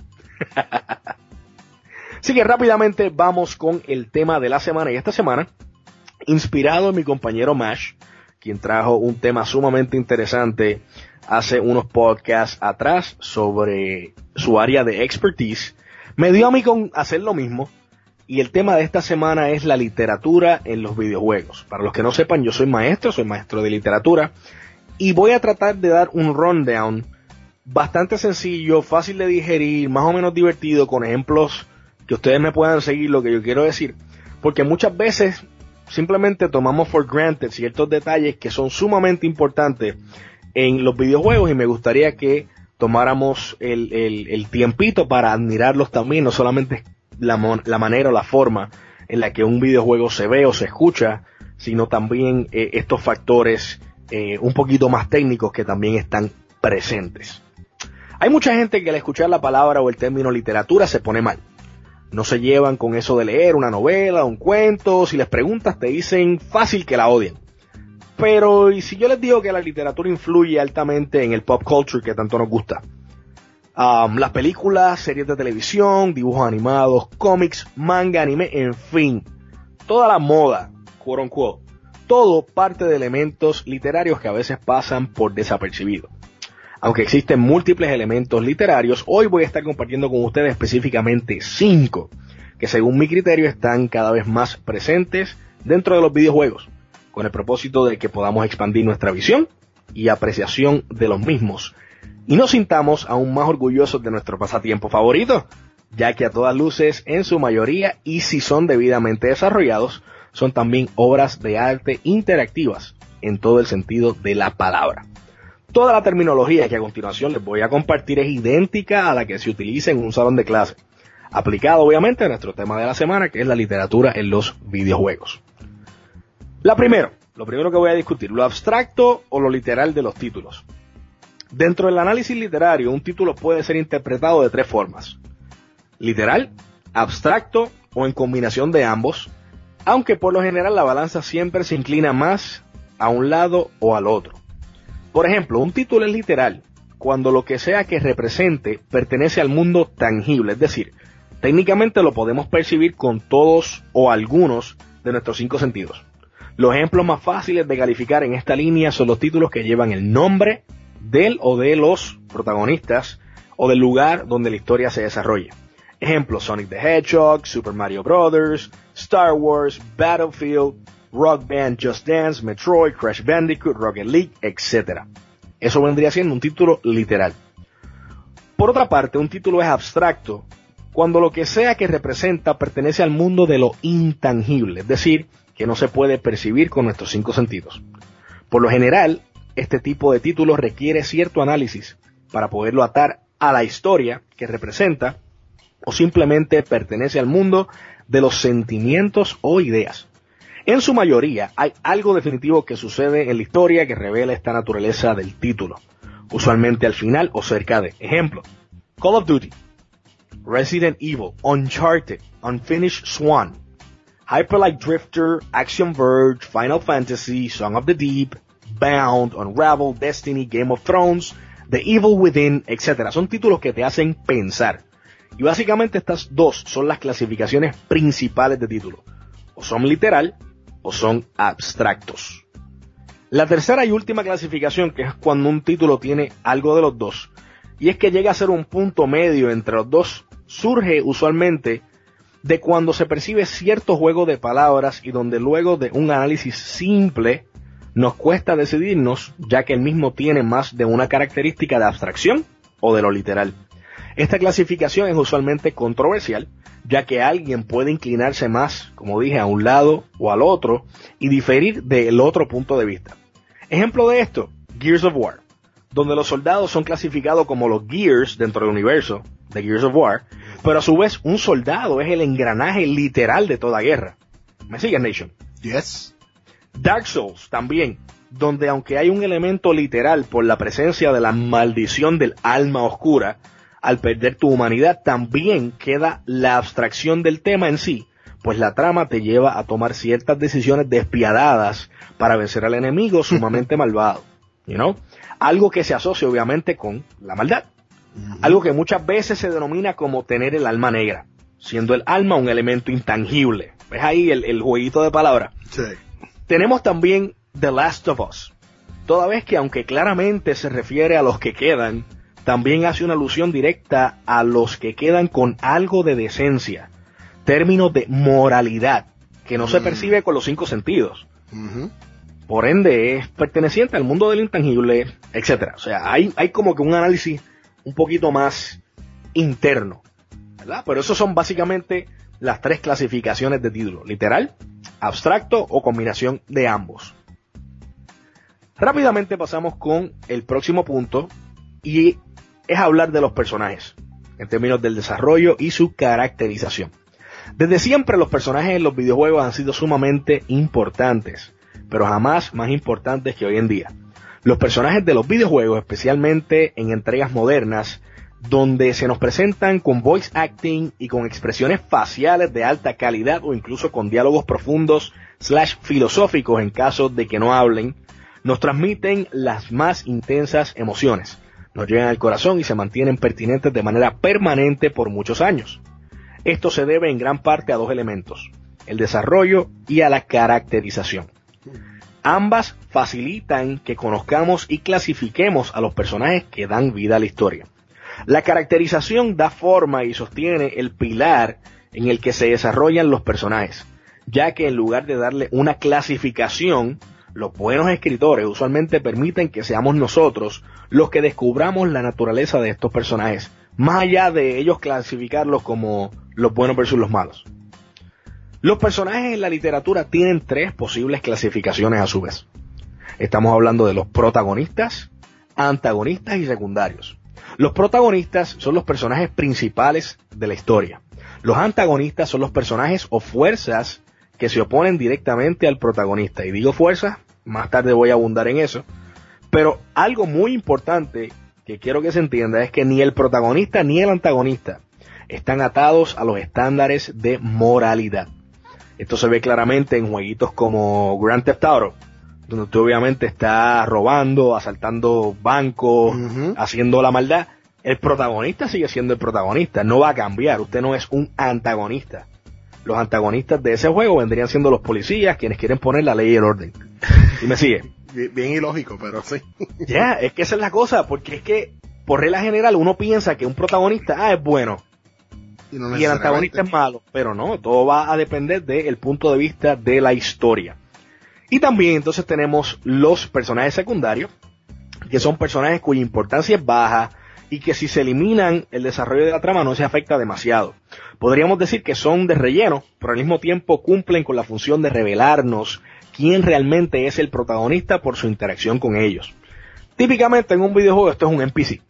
Así que rápidamente vamos con el tema de la semana. Y esta semana, inspirado en mi compañero Mash, quien trajo un tema sumamente interesante hace unos podcasts atrás sobre su área de expertise, me dio a mí con hacer lo mismo y el tema de esta semana es la literatura en los videojuegos. Para los que no sepan, yo soy maestro, soy maestro de literatura, y voy a tratar de dar un rundown bastante sencillo, fácil de digerir, más o menos divertido, con ejemplos que ustedes me puedan seguir lo que yo quiero decir, porque muchas veces simplemente tomamos for granted ciertos detalles que son sumamente importantes en los videojuegos, y me gustaría que tomáramos el, el, el tiempito para admirarlos también, no solamente la, la manera o la forma en la que un videojuego se ve o se escucha, sino también eh, estos factores eh, un poquito más técnicos que también están presentes. Hay mucha gente que al escuchar la palabra o el término literatura se pone mal. No se llevan con eso de leer una novela, un cuento. Si les preguntas te dicen fácil que la odian. Pero, ¿y si yo les digo que la literatura influye altamente en el pop culture que tanto nos gusta? Um, las películas, series de televisión, dibujos animados, cómics, manga, anime, en fin. Toda la moda, quote unquote. Todo parte de elementos literarios que a veces pasan por desapercibidos. Aunque existen múltiples elementos literarios, hoy voy a estar compartiendo con ustedes específicamente cinco, que según mi criterio están cada vez más presentes dentro de los videojuegos, con el propósito de que podamos expandir nuestra visión y apreciación de los mismos, y nos sintamos aún más orgullosos de nuestro pasatiempo favorito, ya que a todas luces, en su mayoría, y si son debidamente desarrollados, son también obras de arte interactivas, en todo el sentido de la palabra. Toda la terminología que a continuación les voy a compartir es idéntica a la que se utiliza en un salón de clase, aplicado obviamente a nuestro tema de la semana, que es la literatura en los videojuegos. La primero, lo primero que voy a discutir, lo abstracto o lo literal de los títulos. Dentro del análisis literario, un título puede ser interpretado de tres formas: literal, abstracto o en combinación de ambos, aunque por lo general la balanza siempre se inclina más a un lado o al otro. Por ejemplo, un título es literal cuando lo que sea que represente pertenece al mundo tangible, es decir, técnicamente lo podemos percibir con todos o algunos de nuestros cinco sentidos. Los ejemplos más fáciles de calificar en esta línea son los títulos que llevan el nombre del o de los protagonistas o del lugar donde la historia se desarrolla. Ejemplos: Sonic the Hedgehog, Super Mario Brothers, Star Wars, Battlefield, Rock Band, Just Dance, Metroid, Crash Bandicoot, Rocket League, etcétera. Eso vendría siendo un título literal. Por otra parte, un título es abstracto cuando lo que sea que representa pertenece al mundo de lo intangible, es decir, que no se puede percibir con nuestros cinco sentidos. Por lo general, este tipo de títulos requiere cierto análisis para poderlo atar a la historia que representa, o simplemente pertenece al mundo de los sentimientos o ideas. En su mayoría, hay algo definitivo que sucede en la historia que revela esta naturaleza del título, usualmente al final o cerca de. Ejemplo: Call of Duty, Resident Evil, Uncharted, Unfinished Swan, Hyper Light Drifter, Action Verge, Final Fantasy, Song of the Deep, Bound, Unravel, Destiny, Game of Thrones, The Evil Within, etcétera. Son títulos que te hacen pensar. Y básicamente estas dos son las clasificaciones principales de títulos. O son literal o son abstractos. La tercera y última clasificación, que es cuando un título tiene algo de los dos, y es que llega a ser un punto medio entre los dos, surge usualmente de cuando se percibe cierto juego de palabras y donde luego de un análisis simple nos cuesta decidirnos, ya que el mismo tiene más de una característica de abstracción o de lo literal. Esta clasificación es usualmente controversial, ya que alguien puede inclinarse más, como dije, a un lado o al otro y diferir del otro punto de vista. Ejemplo de esto, Gears of War, donde los soldados son clasificados como los Gears dentro del universo de Gears of War, pero a su vez un soldado es el engranaje literal de toda guerra. ¿Me sigues, Nation? Yes. Dark Souls también, donde aunque hay un elemento literal por la presencia de la maldición del alma oscura, al perder tu humanidad también queda la abstracción del tema en sí, pues la trama te lleva a tomar ciertas decisiones despiadadas para vencer al enemigo sumamente malvado, you know? Algo que se asocia obviamente con la maldad, uh-huh. Algo que muchas veces se denomina como tener el alma negra, siendo el alma un elemento intangible. ¿Ves ahí el, el jueguito de palabras? Sí. Tenemos también The Last of Us, toda vez que aunque claramente se refiere a los que quedan, también hace una alusión directa a los que quedan con algo de decencia, términos de moralidad, que no mm. se percibe con los cinco sentidos. Uh-huh. Por ende, es perteneciente al mundo del intangible, etcétera. O sea, hay, hay como que un análisis un poquito más interno, ¿verdad? Pero esos son básicamente las tres clasificaciones de título: literal, abstracto o combinación de ambos. Rápidamente pasamos con el próximo punto, y es hablar de los personajes, en términos del desarrollo y su caracterización. Desde siempre los personajes en los videojuegos han sido sumamente importantes, pero jamás más importantes que hoy en día. Los personajes de los videojuegos, especialmente en entregas modernas, donde se nos presentan con voice acting y con expresiones faciales de alta calidad o incluso con diálogos profundos slash filosóficos en caso de que no hablen, nos transmiten las más intensas emociones, nos llegan al corazón y se mantienen pertinentes de manera permanente por muchos años. Esto se debe en gran parte a dos elementos: el desarrollo y a la caracterización. Ambas facilitan que conozcamos y clasifiquemos a los personajes que dan vida a la historia. La caracterización da forma y sostiene el pilar en el que se desarrollan los personajes, ya que en lugar de darle una clasificación, los buenos escritores usualmente permiten que seamos nosotros los que descubramos la naturaleza de estos personajes, más allá de ellos clasificarlos como los buenos versus los malos. Los personajes en la literatura tienen tres posibles clasificaciones a su vez. Estamos hablando de los protagonistas, antagonistas y secundarios. Los protagonistas son los personajes principales de la historia. Los antagonistas son los personajes o fuerzas que se oponen directamente al protagonista. Y digo fuerzas, más tarde voy a abundar en eso. Pero algo muy importante que quiero que se entienda es que ni el protagonista ni el antagonista están atados a los estándares de moralidad. Esto se ve claramente en jueguitos como Grand Theft Auto, donde usted obviamente está robando, asaltando bancos, uh-huh. haciendo la maldad. El protagonista sigue siendo el protagonista, no va a cambiar. Usted no es un antagonista. Los antagonistas de ese juego vendrían siendo los policías, quienes quieren poner la ley y el orden. ¿Sí me sigue? Bien, bien ilógico, pero sí. Ya, yeah, es que esa es la cosa, porque es que por regla general uno piensa que un protagonista ah, es bueno y, no y el antagonista es malo, pero no, todo va a depender del punto de vista de la historia. Y también entonces tenemos los personajes secundarios, que son personajes cuya importancia es baja y que si se eliminan el desarrollo de la trama no se afecta demasiado. Podríamos decir que son de relleno, pero al mismo tiempo cumplen con la función de revelarnos quién realmente es el protagonista por su interacción con ellos. Típicamente en un videojuego esto es un N P C.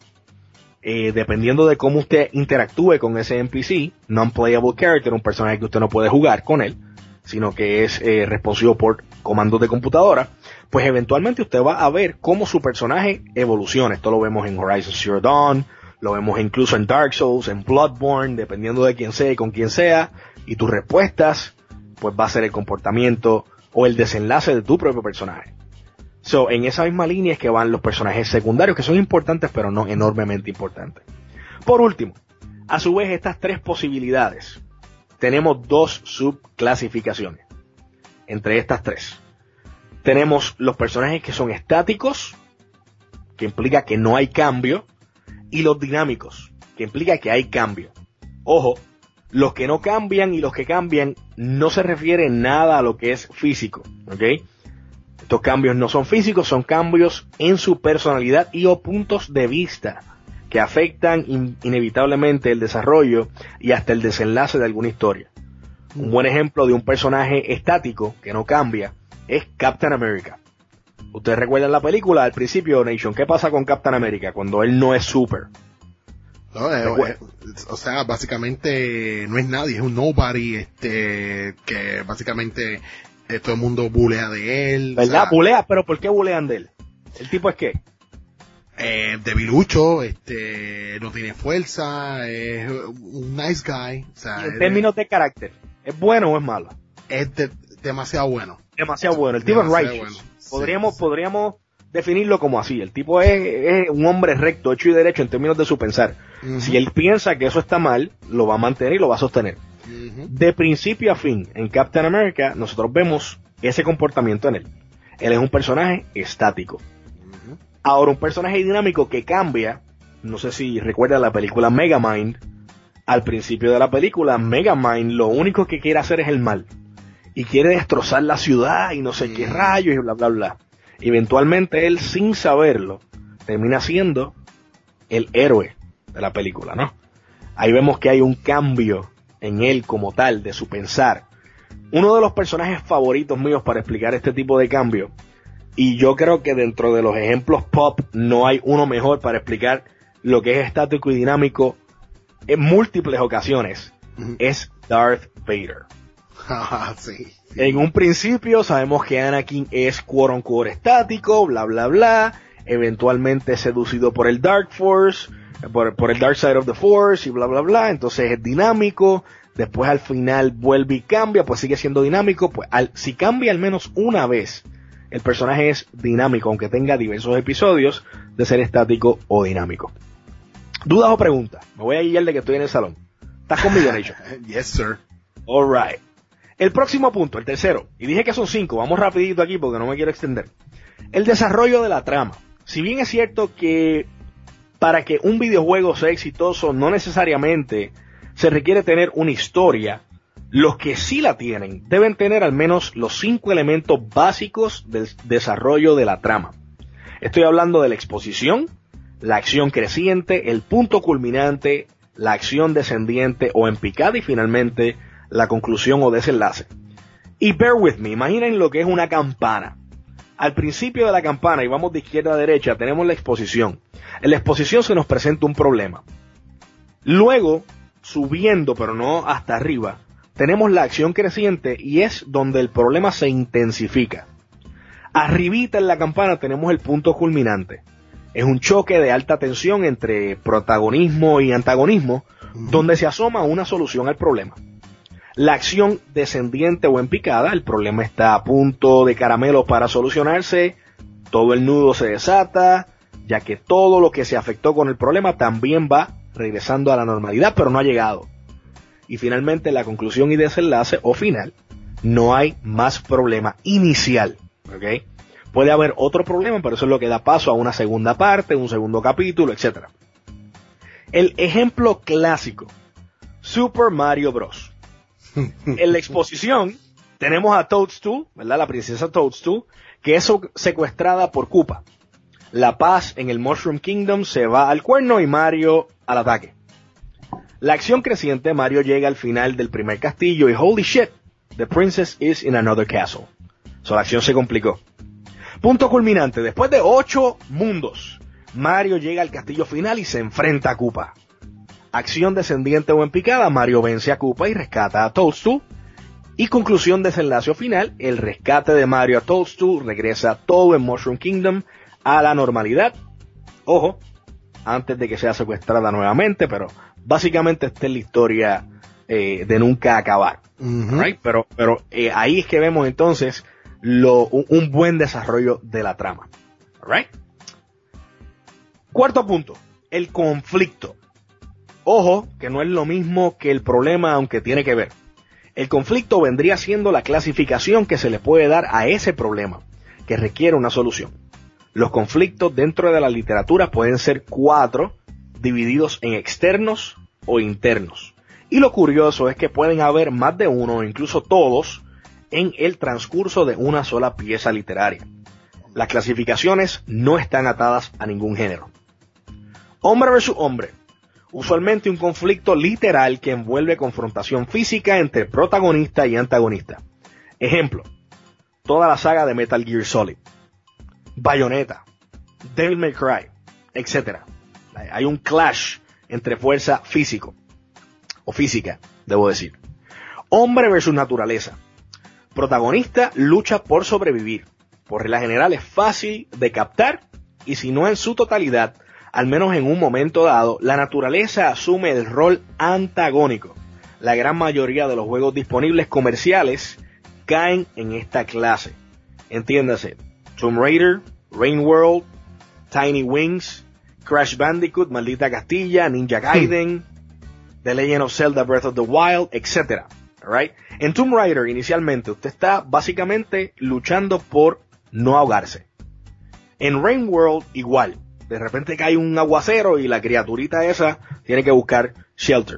Eh, dependiendo de cómo usted interactúe con ese N P C, non-playable character, un personaje que usted no puede jugar con él, sino que es eh, responsivo por comandos de computadora, pues eventualmente usted va a ver cómo su personaje evoluciona. Esto lo vemos en Horizon Zero Dawn, lo vemos incluso en Dark Souls, en Bloodborne, dependiendo de quién sea y con quién sea, y tus respuestas, pues va a ser el comportamiento o el desenlace de tu propio personaje. So, en esa misma línea es que van los personajes secundarios, que son importantes, pero no enormemente importantes. Por último, a su vez, estas tres posibilidades, tenemos dos subclasificaciones. Entre estas tres, tenemos los personajes que son estáticos, que implica que no hay cambio, y los dinámicos, que implica que hay cambio. Ojo, los que no cambian y los que cambian no se refiere nada a lo que es físico, ¿ok? Estos cambios no son físicos, son cambios en su personalidad y o puntos de vista que afectan in- inevitablemente el desarrollo y hasta el desenlace de alguna historia. Un buen ejemplo de un personaje estático que no cambia es Captain America. Ustedes recuerdan la película al principio, Nation, ¿qué pasa con Captain America cuando él no es super? No, eh, eh, o sea, básicamente no es nadie, es un nobody, este, que básicamente eh, todo el mundo bulea de él. ¿Verdad? O sea, bulea, pero ¿por qué bulean de él? ¿El tipo es qué? Eh, debilucho, este, no tiene fuerza, es un nice guy. O sea, en términos de carácter, ¿es bueno o es malo? Es de, demasiado bueno. Demasiado bueno. El tipo es righteous. Bueno. Podríamos, sí, podríamos definirlo como así. El tipo es, es un hombre recto, hecho y derecho en términos de su pensar. Uh-huh. Si él piensa que eso está mal, lo va a mantener y lo va a sostener. Uh-huh. De principio a fin, en Captain America, nosotros vemos ese comportamiento en él. Él es un personaje estático. Uh-huh. Ahora, un personaje dinámico que cambia, no sé si recuerda la película Megamind, Al principio de la película, Megamind lo único que quiere hacer es el mal. Y quiere destrozar la ciudad y no sé qué rayos y bla, bla, bla. Eventualmente él, sin saberlo, termina siendo el héroe de la película, ¿no? Ahí vemos que hay un cambio en él como tal, de su pensar. Uno de los personajes favoritos míos para explicar este tipo de cambio, y yo creo que dentro de los ejemplos pop no hay uno mejor para explicar lo que es estático y dinámico en múltiples ocasiones, uh-huh. es Darth Vader. sí, sí. En un principio sabemos que Anakin es quote unquote estático, bla bla bla, eventualmente seducido por el Dark Force, por, por el Dark Side of the Force y bla bla bla, entonces es dinámico, después al final vuelve y cambia, pues sigue siendo dinámico, pues al, si cambia al menos una vez, el personaje es dinámico, aunque tenga diversos episodios de ser estático o dinámico. ¿Dudas o preguntas? Me voy a guiar de que estoy en el salón. ¿Estás conmigo, Nacho? Yes, sir. All right. El próximo punto, el tercero, y dije que son cinco, vamos rapidito aquí porque no me quiero extender. El desarrollo de la trama. Si bien es cierto que para que un videojuego sea exitoso no necesariamente se requiere tener una historia, los que sí la tienen deben tener al menos los cinco elementos básicos del desarrollo de la trama. Estoy hablando de la exposición, la acción creciente, el punto culminante, la acción descendiente o en picada y finalmente la conclusión o desenlace. Y bear with me, imaginen lo que es una campana. Al principio de la campana, y vamos de izquierda a derecha, tenemos la exposición. En la exposición se nos presenta un problema. Luego, subiendo pero no hasta arriba, tenemos la acción creciente y es donde el problema se intensifica. Arribita en la campana tenemos el punto culminante. Es un choque de alta tensión entre protagonismo y antagonismo, uh-huh. donde se asoma una solución al problema. La acción descendiente o en picada, el problema está a punto de caramelo para solucionarse, todo el nudo se desata, ya que todo lo que se afectó con el problema también va regresando a la normalidad, pero no ha llegado. Y finalmente la conclusión y desenlace o final, no hay más problema inicial, ¿ok? Puede haber otro problema, pero eso es lo que da paso a una segunda parte, un segundo capítulo, etcétera. El ejemplo clásico, Super Mario Bros. En la exposición tenemos a Toadstool, ¿verdad? La princesa Toadstool, que es secuestrada por Koopa. La paz en el Mushroom Kingdom se va al cuerno y Mario al ataque. La acción creciente, Mario llega al final del primer castillo y holy shit, the princess is in another castle. So la acción se complicó. Punto culminante, después de ocho mundos, Mario llega al castillo final y se enfrenta a Koopa. Acción descendiente o en picada, Mario vence a Koopa y rescata a Toadstool. Y conclusión desenlace final, el rescate de Mario a Toadstool regresa todo en Mushroom Kingdom a la normalidad. Ojo, antes de que sea secuestrada nuevamente, pero básicamente esta es la historia eh, de nunca acabar. Uh-huh. Right? Pero, pero eh, ahí es que vemos entonces lo, un, un buen desarrollo de la trama. Right? Cuarto punto, el conflicto. Ojo, que no es lo mismo que el problema, aunque tiene que ver. El conflicto vendría siendo la clasificación que se le puede dar a ese problema, que requiere una solución. Los conflictos dentro de la literatura pueden ser cuatro, divididos en externos o internos. Y lo curioso es que pueden haber más de uno, o incluso todos, en el transcurso de una sola pieza literaria. Las clasificaciones no están atadas a ningún género. Hombre versus hombre. Usualmente un conflicto literal que envuelve confrontación física entre protagonista y antagonista. Ejemplo, toda la saga de Metal Gear Solid, Bayonetta, Devil May Cry, etcétera. Hay un clash entre fuerza físico, o física, debo decir. Hombre versus naturaleza. Protagonista lucha por sobrevivir. Por regla general es fácil de captar y si no en su totalidad, al menos en un momento dado, la naturaleza asume el rol antagónico. La gran mayoría de los juegos disponibles comerciales caen en esta clase. Entiéndase, Tomb Raider, Rain World, Tiny Wings, Crash Bandicoot, Maldita Castilla, Ninja Gaiden, hmm. The Legend of Zelda Breath of the Wild, etcétera. Right? En Tomb Raider, inicialmente, usted está básicamente luchando por no ahogarse. En Rain World, igual. De repente cae un aguacero y la criaturita esa tiene que buscar shelter.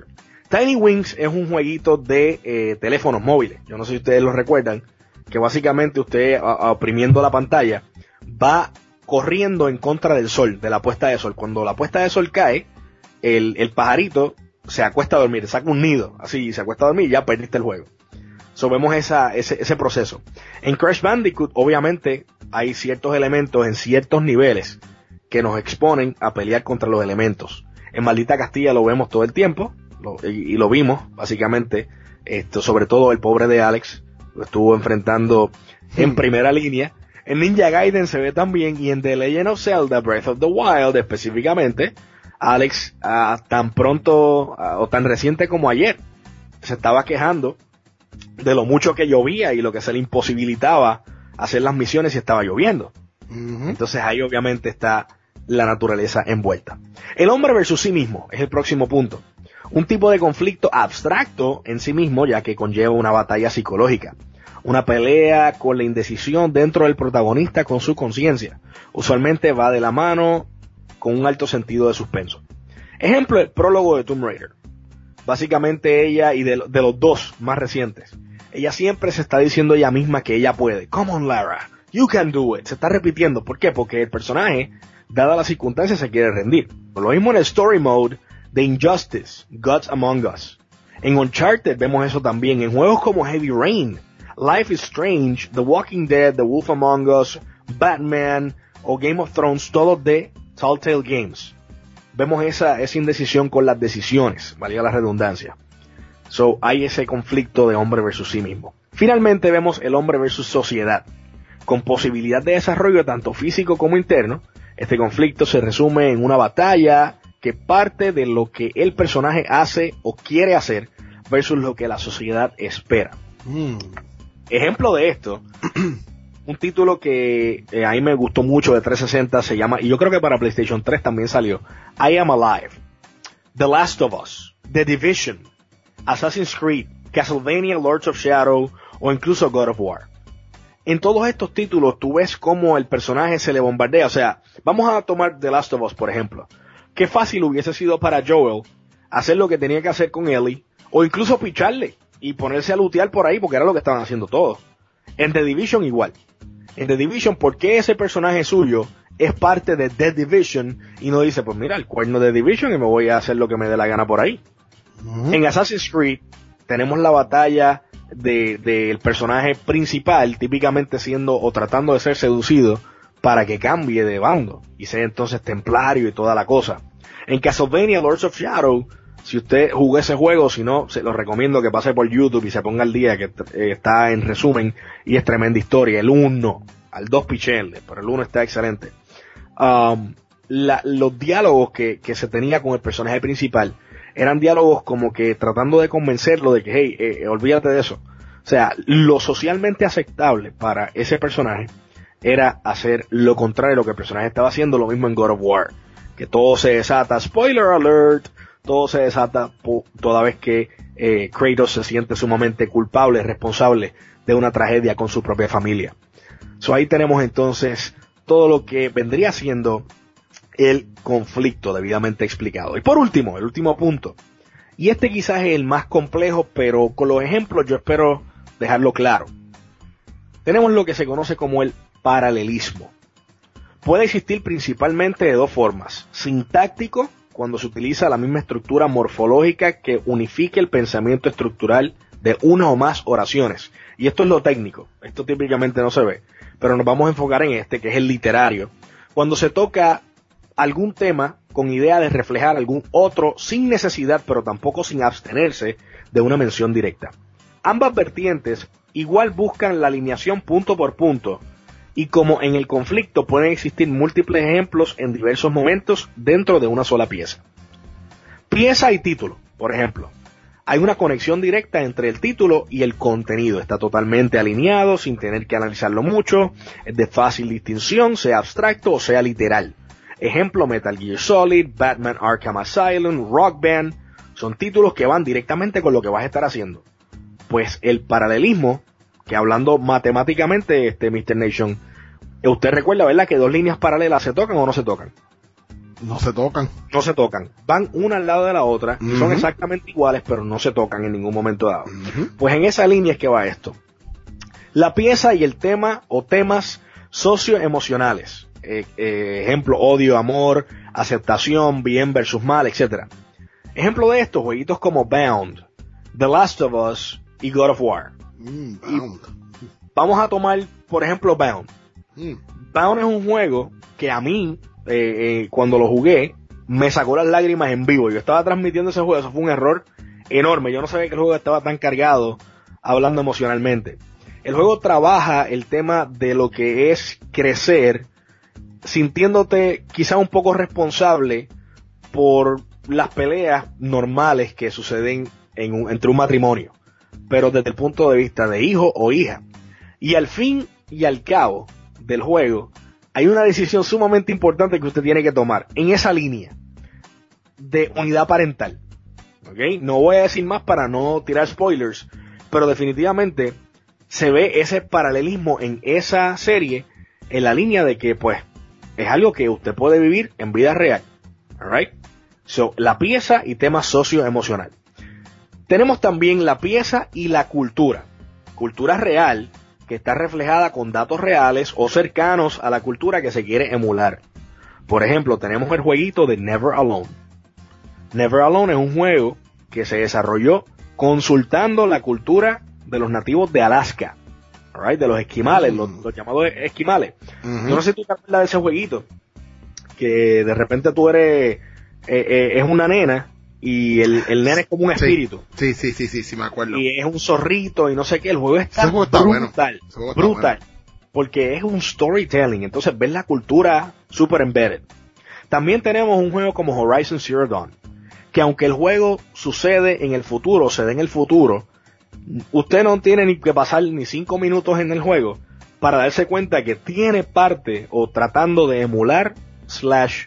Tiny Wings es un jueguito de eh, teléfonos móviles. Yo no sé si ustedes lo recuerdan, que básicamente usted a, a, oprimiendo la pantalla va corriendo en contra del sol, de la puesta de sol. Cuando la puesta de sol cae, el, el pajarito se acuesta a dormir, saca un nido, así se acuesta a dormir y ya perdiste el juego. So vemos esa, ese, ese proceso. En Crash Bandicoot, obviamente, hay ciertos elementos en ciertos niveles que nos exponen a pelear contra los elementos. En Maldita Castilla lo vemos todo el tiempo, lo, y, y lo vimos, básicamente, esto, sobre todo el pobre de Alex, lo estuvo enfrentando en primera línea. En Ninja Gaiden se ve también, y en The Legend of Zelda Breath of the Wild específicamente, Alex, uh, tan pronto uh, o tan reciente como ayer, se estaba quejando de lo mucho que llovía y lo que se le imposibilitaba hacer las misiones si estaba lloviendo. Uh-huh. Entonces ahí obviamente está la naturaleza envuelta. El hombre versus sí mismo es el próximo punto. Un tipo de conflicto abstracto en sí mismo, ya que conlleva una batalla psicológica. Una pelea con la indecisión dentro del protagonista con su conciencia. Usualmente va de la mano con un alto sentido de suspenso. Ejemplo, el prólogo de Tomb Raider. Básicamente ella, y de, de los dos más recientes, ella siempre se está diciendo ella misma que ella puede. Come on, Lara, you can do it. Se está repitiendo. ¿Por qué? Porque el personaje, dada la circunstancia, se quiere rendir. Por lo mismo en el story mode de Injustice, Gods Among Us. En Uncharted vemos eso también. En juegos como Heavy Rain, Life is Strange, The Walking Dead, The Wolf Among Us, Batman o Game of Thrones, todos de Telltale Games. Vemos esa, esa indecisión con las decisiones, valga la redundancia. So, hay ese conflicto de hombre versus sí mismo. Finalmente vemos el hombre versus sociedad. Con posibilidad de desarrollo tanto físico como interno, este conflicto se resume en una batalla que parte de lo que el personaje hace o quiere hacer versus lo que la sociedad espera. Mm. Ejemplo de esto, un título que eh, a mí me gustó mucho de trescientos sesenta se llama, y yo creo que para PlayStation tres también salió, I Am Alive, The Last of Us, The Division, Assassin's Creed, Castlevania, Lords of Shadow o incluso God of War. En todos estos títulos tú ves cómo el personaje se le bombardea. O sea, vamos a tomar The Last of Us por ejemplo. Qué fácil hubiese sido para Joel hacer lo que tenía que hacer con Ellie, o incluso picharle y ponerse a lootear por ahí, porque era lo que estaban haciendo todos. En The Division igual. En The Division, ¿por qué ese personaje suyo es parte de The Division y no dice, pues mira, el cuerno de Division y me voy a hacer lo que me dé la gana por ahí? Uh-huh. En Assassin's Creed tenemos la batalla de, de el personaje principal típicamente siendo o tratando de ser seducido para que cambie de bando y sea entonces templario y toda la cosa. En Castlevania Lords of Shadow, si usted jugó ese juego, si no, se lo recomiendo que pase por YouTube y se ponga al día, que eh, está en resumen y es tremenda historia. El uno, al dos pichenle, pero el uno está excelente. Um, la, los diálogos que, que se tenía con el personaje principal eran diálogos como que tratando de convencerlo de que, hey, eh, olvídate de eso. O sea, lo socialmente aceptable para ese personaje era hacer lo contrario de lo que el personaje estaba haciendo, lo mismo en God of War, que todo se desata, spoiler alert, todo se desata po- toda vez que eh, Kratos se siente sumamente culpable, responsable de una tragedia con su propia familia. So ahí tenemos entonces todo lo que vendría siendo el conflicto debidamente explicado. Y por último, el último punto, y este quizás es el más complejo, pero con los ejemplos yo espero dejarlo claro. Tenemos lo que se conoce como el paralelismo. Puede existir principalmente de dos formas: sintáctico, cuando se utiliza la misma estructura morfológica que unifique el pensamiento estructural de una o más oraciones. Y esto es lo técnico, esto típicamente no se ve, pero nos vamos a enfocar en este, que es el literario. Cuando se toca algún tema con idea de reflejar algún otro sin necesidad, pero tampoco sin abstenerse de una mención directa. Ambas vertientes igual buscan la alineación punto por punto, y como en el conflicto pueden existir múltiples ejemplos en diversos momentos dentro de una sola pieza. Pieza y título, por ejemplo. Hay una conexión directa entre el título y el contenido. Está totalmente alineado sin tener que analizarlo mucho. Es de fácil distinción, sea abstracto o sea literal. Ejemplo, Metal Gear Solid, Batman Arkham Asylum, Rock Band. Son títulos que van directamente con lo que vas a estar haciendo. Pues el paralelismo, que hablando matemáticamente, este mister Nation, usted recuerda, ¿verdad?, que dos líneas paralelas se tocan o no se tocan. No se tocan. No se tocan. Van una al lado de la otra, Uh-huh. son exactamente iguales, pero no se tocan en ningún momento dado. Uh-huh. Pues en esa línea es que va esto. La pieza y el tema o temas socioemocionales. Eh, eh, ejemplo, odio, amor, aceptación, bien versus mal, etcétera. Ejemplo de estos, jueguitos como Bound, The Last of Us y God of War. Mm, bound. Vamos a tomar, por ejemplo, Bound. Mm. Bound es un juego que a mí, eh, eh, cuando lo jugué, me sacó las lágrimas en vivo. Yo estaba transmitiendo ese juego, eso fue un error enorme. Yo no sabía que el juego estaba tan cargado, hablando emocionalmente. El juego trabaja el tema de lo que es crecer, sintiéndote quizá un poco responsable por las peleas normales que suceden en un, entre un matrimonio, pero desde el punto de vista de hijo o hija. Y al fin y al cabo del juego, hay una decisión sumamente importante que usted tiene que tomar en esa línea de unidad parental. ¿Okay? No voy a decir más para no tirar spoilers, pero definitivamente se ve ese paralelismo en esa serie, en la línea de que pues es algo que usted puede vivir en vida real. Alright? So, la pieza y tema socioemocional. Tenemos también la pieza y la cultura. Cultura real, que está reflejada con datos reales o cercanos a la cultura que se quiere emular. Por ejemplo, tenemos el jueguito de Never Alone. Never Alone es un juego que se desarrolló consultando la cultura de los nativos de Alaska, right? De los esquimales, los, los llamados esquimales. Uh-huh. Yo no sé si tú te acuerdas de ese jueguito, que de repente tú eres, eh, eh, es una nena, y el, el nene es como un espíritu. Sí, sí, sí, sí, sí, me acuerdo. Y es un zorrito y no sé qué, el juego está, Ese juego está brutal, bueno. Ese juego está brutal, porque es un storytelling, entonces ves la cultura super embedded. También tenemos un juego como Horizon Zero Dawn, que aunque el juego sucede en el futuro, se da en el futuro, usted no tiene ni que pasar ni cinco minutos en el juego para darse cuenta que tiene parte o tratando de emular slash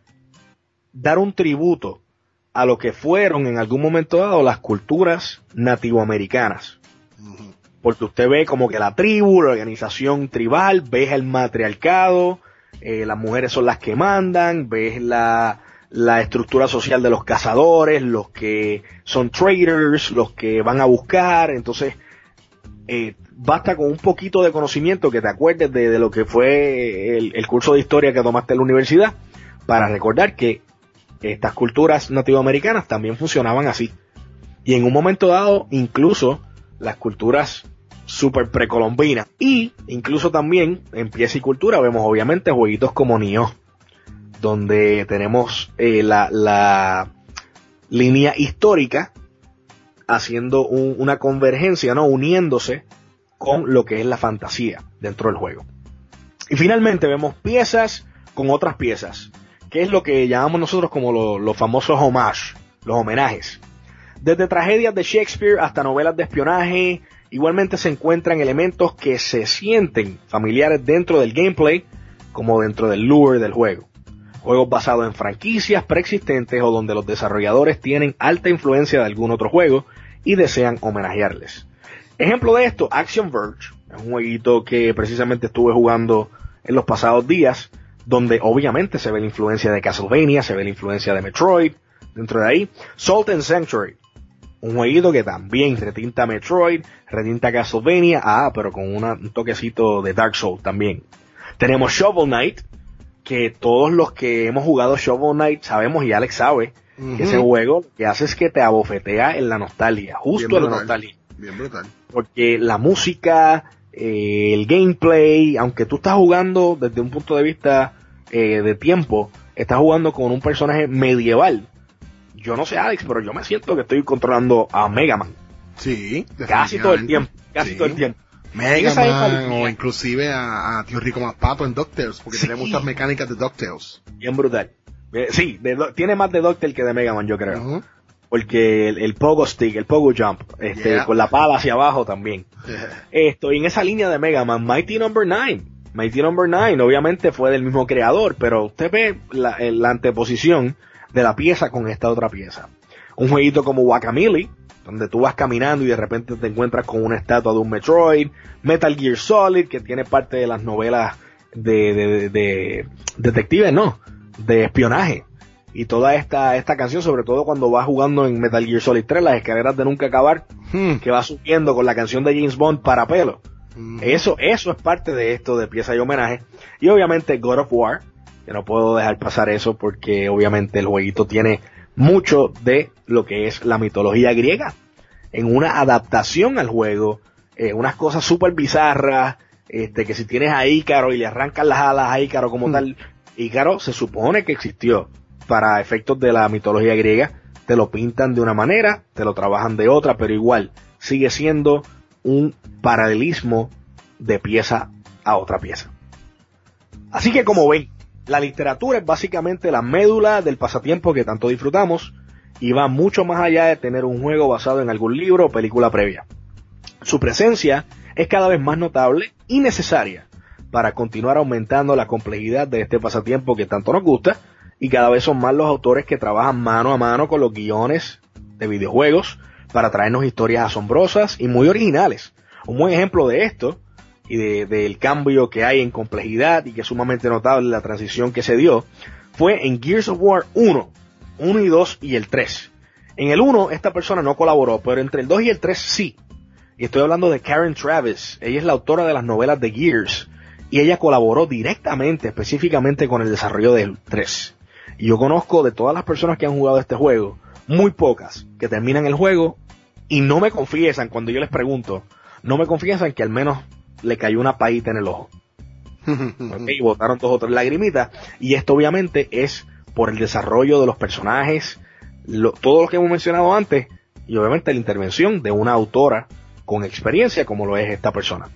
dar un tributo a lo que fueron en algún momento dado las culturas nativoamericanas. Uh-huh. Porque usted ve como que la tribu, la organización tribal, ves el matriarcado, eh, las mujeres son las que mandan, ves la, la estructura social de los cazadores, los que son traders, los que van a buscar. Entonces, eh, basta con un poquito de conocimiento que te acuerdes de, de lo que fue el, el curso de historia que tomaste en la universidad para recordar que estas culturas nativoamericanas también funcionaban así. Y en un momento dado, incluso las culturas super precolombinas. Y incluso también en pieza y cultura vemos obviamente jueguitos como Nioh, donde tenemos eh, la, la línea histórica haciendo un, una convergencia, ¿no? Uniéndose con lo que es la fantasía dentro del juego. Y finalmente vemos piezas con otras piezas, que es lo que llamamos nosotros como lo, los famosos homage, los homenajes. Desde tragedias de Shakespeare hasta novelas de espionaje, igualmente se encuentran elementos que se sienten familiares dentro del gameplay, como dentro del lore del juego. Juegos basados en franquicias preexistentes o donde los desarrolladores tienen alta influencia de algún otro juego y desean homenajearles. Ejemplo de esto, Axiom Verge, es un jueguito que precisamente estuve jugando en los pasados días, donde obviamente se ve la influencia de Castlevania, se ve la influencia de Metroid, dentro de ahí. Salt and Sanctuary, un jueguito que también retinta Metroid, retinta Castlevania, ah, pero con una, un toquecito de Dark Souls también. Tenemos Shovel Knight, que todos los que hemos jugado Shovel Knight sabemos, y Alex sabe, uh-huh, que ese juego lo que hace es que te abofetea en la nostalgia, justo en la nostalgia. Bien brutal. Porque la música, eh, el gameplay, aunque tú estás jugando desde un punto de vista eh, de tiempo, estás jugando con un personaje medieval. Yo no sé, Alex, pero yo me siento que estoy controlando a Mega Man. Sí, casi todo el tiempo, casi sí. todo el tiempo. Mega Man, o inclusive a, a Tío Rico Más Pato en DuckTales, porque sí, tiene muchas mecánicas de DuckTales. Bien brutal. Eh, sí, de, tiene más de DuckTales que de Mega Man, yo creo. Uh-huh. Porque el, el Pogo Stick, el Pogo Jump, este, yeah, con la pala hacia abajo también. Yeah. Esto, y en esa línea de Mega Man, Mighty Number nueve. Mighty Number nueve, obviamente fue del mismo creador, pero usted ve la, la anteposición de la pieza con esta otra pieza. Un jueguito como Guacamelee, donde tú vas caminando y de repente te encuentras con una estatua de un Metroid. Metal Gear Solid, que tiene parte de las novelas de, de, de, de detectives, no, de espionaje. Y toda esta, esta canción, sobre todo cuando vas jugando en Metal Gear Solid tres, las escaleras de nunca acabar, hmm. que va subiendo con la canción de James Bond para pelo. Hmm. Eso, eso es parte de esto de pieza y homenaje. Y obviamente God of War, que no puedo dejar pasar eso porque obviamente el jueguito tiene mucho de lo que es la mitología griega. En una adaptación al juego, eh, unas cosas súper bizarras, este, que si tienes a Ícaro y le arrancan las alas a Ícaro como hmm. tal, Ícaro se supone que existió. Para efectos de la mitología griega, te lo pintan de una manera, te lo trabajan de otra, pero igual sigue siendo un paralelismo de pieza a otra pieza. Así que como ven, la literatura es básicamente la médula del pasatiempo que tanto disfrutamos y va mucho más allá de tener un juego basado en algún libro o película previa. Su presencia es cada vez más notable y necesaria para continuar aumentando la complejidad de este pasatiempo que tanto nos gusta. Y cada vez son más los autores que trabajan mano a mano con los guiones de videojuegos para traernos historias asombrosas y muy originales. Un buen ejemplo de esto y de, del cambio que hay en complejidad y que es sumamente notable la transición que se dio fue en Gears of War uno, uno y dos y el tres. En el uno esta persona no colaboró, pero entre el dos y el tres sí. Y estoy hablando de Karen Travis. Ella es la autora de las novelas de Gears y ella colaboró directamente, específicamente con el desarrollo del tres. Y yo conozco de todas las personas que han jugado este juego, muy pocas que terminan el juego y no me confiesan, cuando yo les pregunto, no me confiesan que al menos le cayó una paita en el ojo. Okay, y botaron dos o tres lagrimitas. Y esto obviamente es por el desarrollo de los personajes, lo, todo lo que hemos mencionado antes, y obviamente la intervención de una autora con experiencia como lo es esta persona.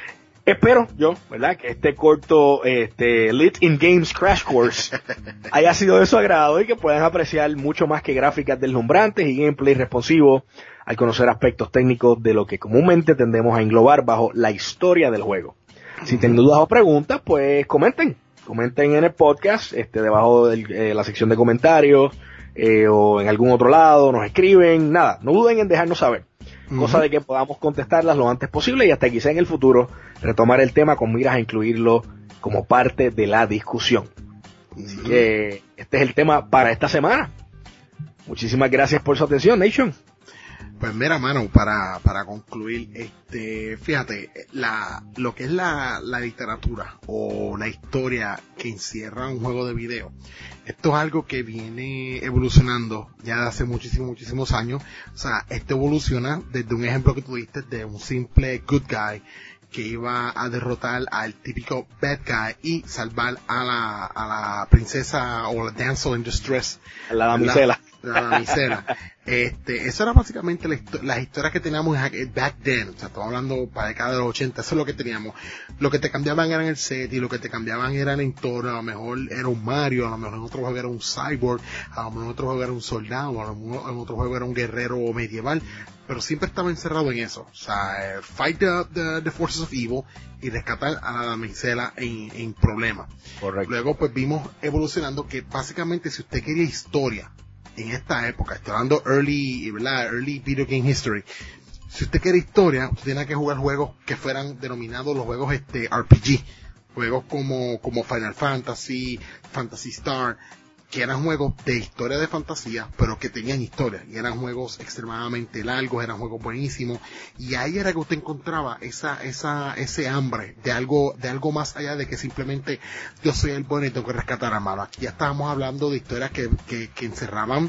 Espero yo, ¿verdad?, que este corto, este, Lit in Games Crash Course haya sido de su agrado y que puedan apreciar mucho más que gráficas deslumbrantes y gameplay responsivo al conocer aspectos técnicos de lo que comúnmente tendemos a englobar bajo la historia del juego. Si tienen dudas o preguntas, pues comenten, comenten en el podcast, este, debajo de eh, la sección de comentarios, eh, o en algún otro lado, nos escriben, nada, no duden en dejarnos saber. Uh-huh. Cosa de que podamos contestarlas lo antes posible y hasta quizá en el futuro retomar el tema con miras a incluirlo como parte de la discusión. Uh-huh. Así que este es el tema para esta semana. Muchísimas gracias por su atención, Nation. Pues mira, mano, para, para concluir, este, fíjate, la, lo que es la, la literatura o la historia que encierra un juego de video, esto es algo que viene evolucionando ya de hace muchísimos, muchísimos años. O sea, esto evoluciona desde un ejemplo que tú diste de un simple good guy que iba a derrotar al típico bad guy y salvar a la, a la princesa o la damsel in distress. La damisela. La, la damisela. Este, eso era básicamente la histo- las historias que teníamos back then. O sea, estamos hablando para la década de los ochenta, eso es lo que teníamos. Lo que te cambiaban era el set y lo que te cambiaban era el entorno. A lo mejor era un Mario, a lo mejor en otro juego era un cyborg, a lo mejor en otro juego era un soldado, a lo mejor en otro juego era un guerrero medieval. Pero siempre estaba encerrado en eso. O sea, fight the, the, the forces of evil y rescatar a la damisela en, en problemas. Correcto. Luego pues vimos evolucionando que básicamente si usted quería historia en esta época, estoy hablando early, ¿verdad? Early video game history. Si usted quiere historia, usted tiene que jugar juegos que fueran denominados los juegos este R P G. Juegos como, como Final Fantasy, Phantasy Star, que eran juegos de historia de fantasía, pero que tenían historia, y eran juegos extremadamente largos, eran juegos buenísimos, y ahí era que usted encontraba esa, esa, ese hambre de algo, de algo más allá de que simplemente yo soy el bueno y tengo que rescatar a mano. Aquí ya estábamos hablando de historias que, que, que encerraban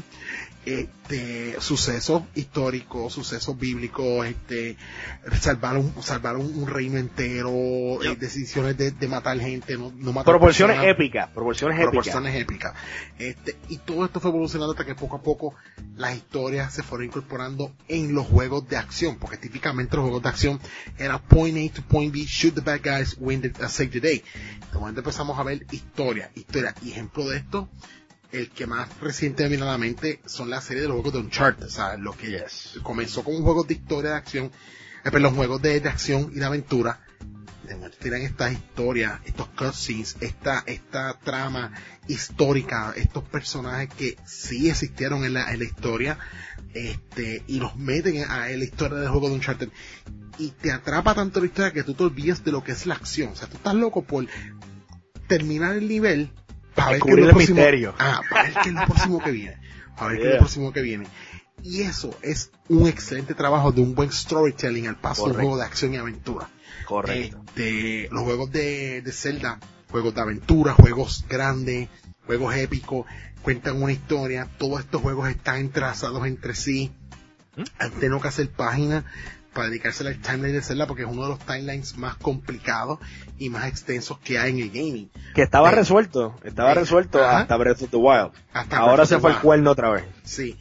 este sucesos históricos, sucesos bíblicos, este salvar un, salvar un, un reino entero, yep. eh, decisiones de, de matar gente, no, no matar proporciones personas, épicas, proporciones épicas, proporciones épicas. Este, y todo esto fue evolucionando hasta que poco a poco las historias se fueron incorporando en los juegos de acción, porque típicamente los juegos de acción era point A to point B, shoot the bad guys, win the, uh, save the day. De momento empezamos a ver historia, historia, y ejemplo de esto, el que más reciente me viene a la mente son las series de los juegos de Uncharted, o sea, lo que yes. comenzó con un juego de historia de acción, eh, pero los juegos de, de acción y de aventura, de momento tiran estas historias, estos cutscenes, esta, esta trama histórica, estos personajes que sí existieron en la, en la historia, este, y los meten a, a la historia del juego de Uncharted, y te atrapa tanto la historia que tú te olvidas de lo que es la acción, o sea, tú estás loco por terminar el nivel, para ver qué es Descubrir lo el próximo, misterio. ah, para ver qué es lo próximo que viene, para ver qué es Yeah. lo próximo que viene. Y eso es un excelente trabajo de un buen storytelling al paso de un Correcto. juego de acción y aventura. Correcto. Este, los juegos de, de Zelda, juegos de aventura, juegos grandes, juegos épicos, cuentan una historia. Todos estos juegos están entrelazados entre sí. ¿Mm? Han tenido que hacer páginas para dedicarse al timeline de Zelda porque es uno de los timelines más complicados y más extensos que hay en el gaming. Que estaba Eh, resuelto, estaba eh, resuelto ajá. hasta Breath of the Wild. Hasta Ahora Breath of se the fue el Wild. cuerno otra vez. Sí.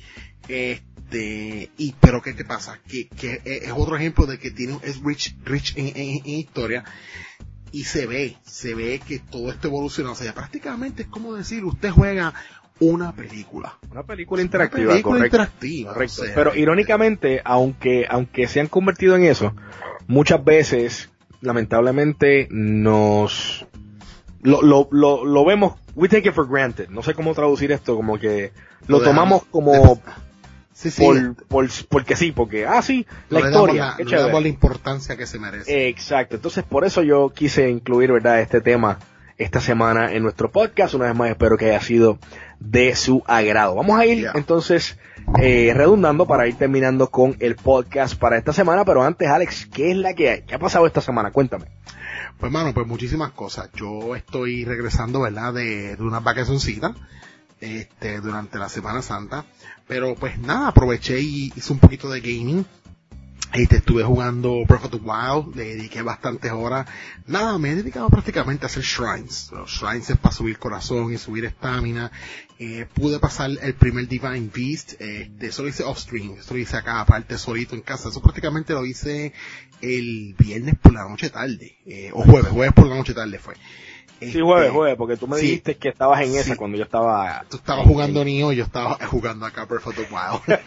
Este, y, pero ¿qué te pasa? Que, que es otro ejemplo de que tiene, es rich, rich en, en, en historia. Y se ve, se ve que todo esto evoluciona. O sea, prácticamente es como decir, usted juega una película. Una película interactiva, Una película correcto. interactiva. Correcto. o sea, Pero irónicamente, aunque, aunque se han convertido en eso, muchas veces, lamentablemente, nos lo, lo, lo, lo vemos, we take it for granted. No sé cómo traducir esto, como que lo Lo tomamos dejamos- como sí, sí, por, por, porque sí, porque, ah, sí, la no le damos historia, la- qué no le chévere. damos la importancia que se merece. Exacto, entonces por eso yo quise incluir, ¿verdad?, este tema esta semana en nuestro podcast. Una vez más espero que haya sido de su agrado. Vamos a ir Yeah. entonces eh, redundando para ir terminando con el podcast para esta semana, pero antes, Alex, ¿qué es la que hay? ¿Qué ha pasado esta semana? Cuéntame. Pues mano, pues muchísimas cosas. Yo estoy regresando, ¿verdad? De, de una vacacioncita, este, durante la Semana Santa. Pero pues nada, aproveché y hice un poquito de gaming. Este, estuve jugando Breath of the Wild, le dediqué bastantes horas. Nada, me he dedicado prácticamente a hacer shrines. Los shrines es para subir corazón y subir estamina. Eh, pude pasar el primer Divine Beast, eh, de eso lo hice off-stream, eso lo hice acá aparte solito en casa. Eso prácticamente lo hice el viernes por la noche tarde, eh, o jueves, jueves por la noche tarde fue. Sí, jueves, jueves, porque tú me sí. dijiste que estabas en esa Sí. cuando yo estaba... Tú estabas jugando Nioh y yo estaba jugando acá Breath of the Wild.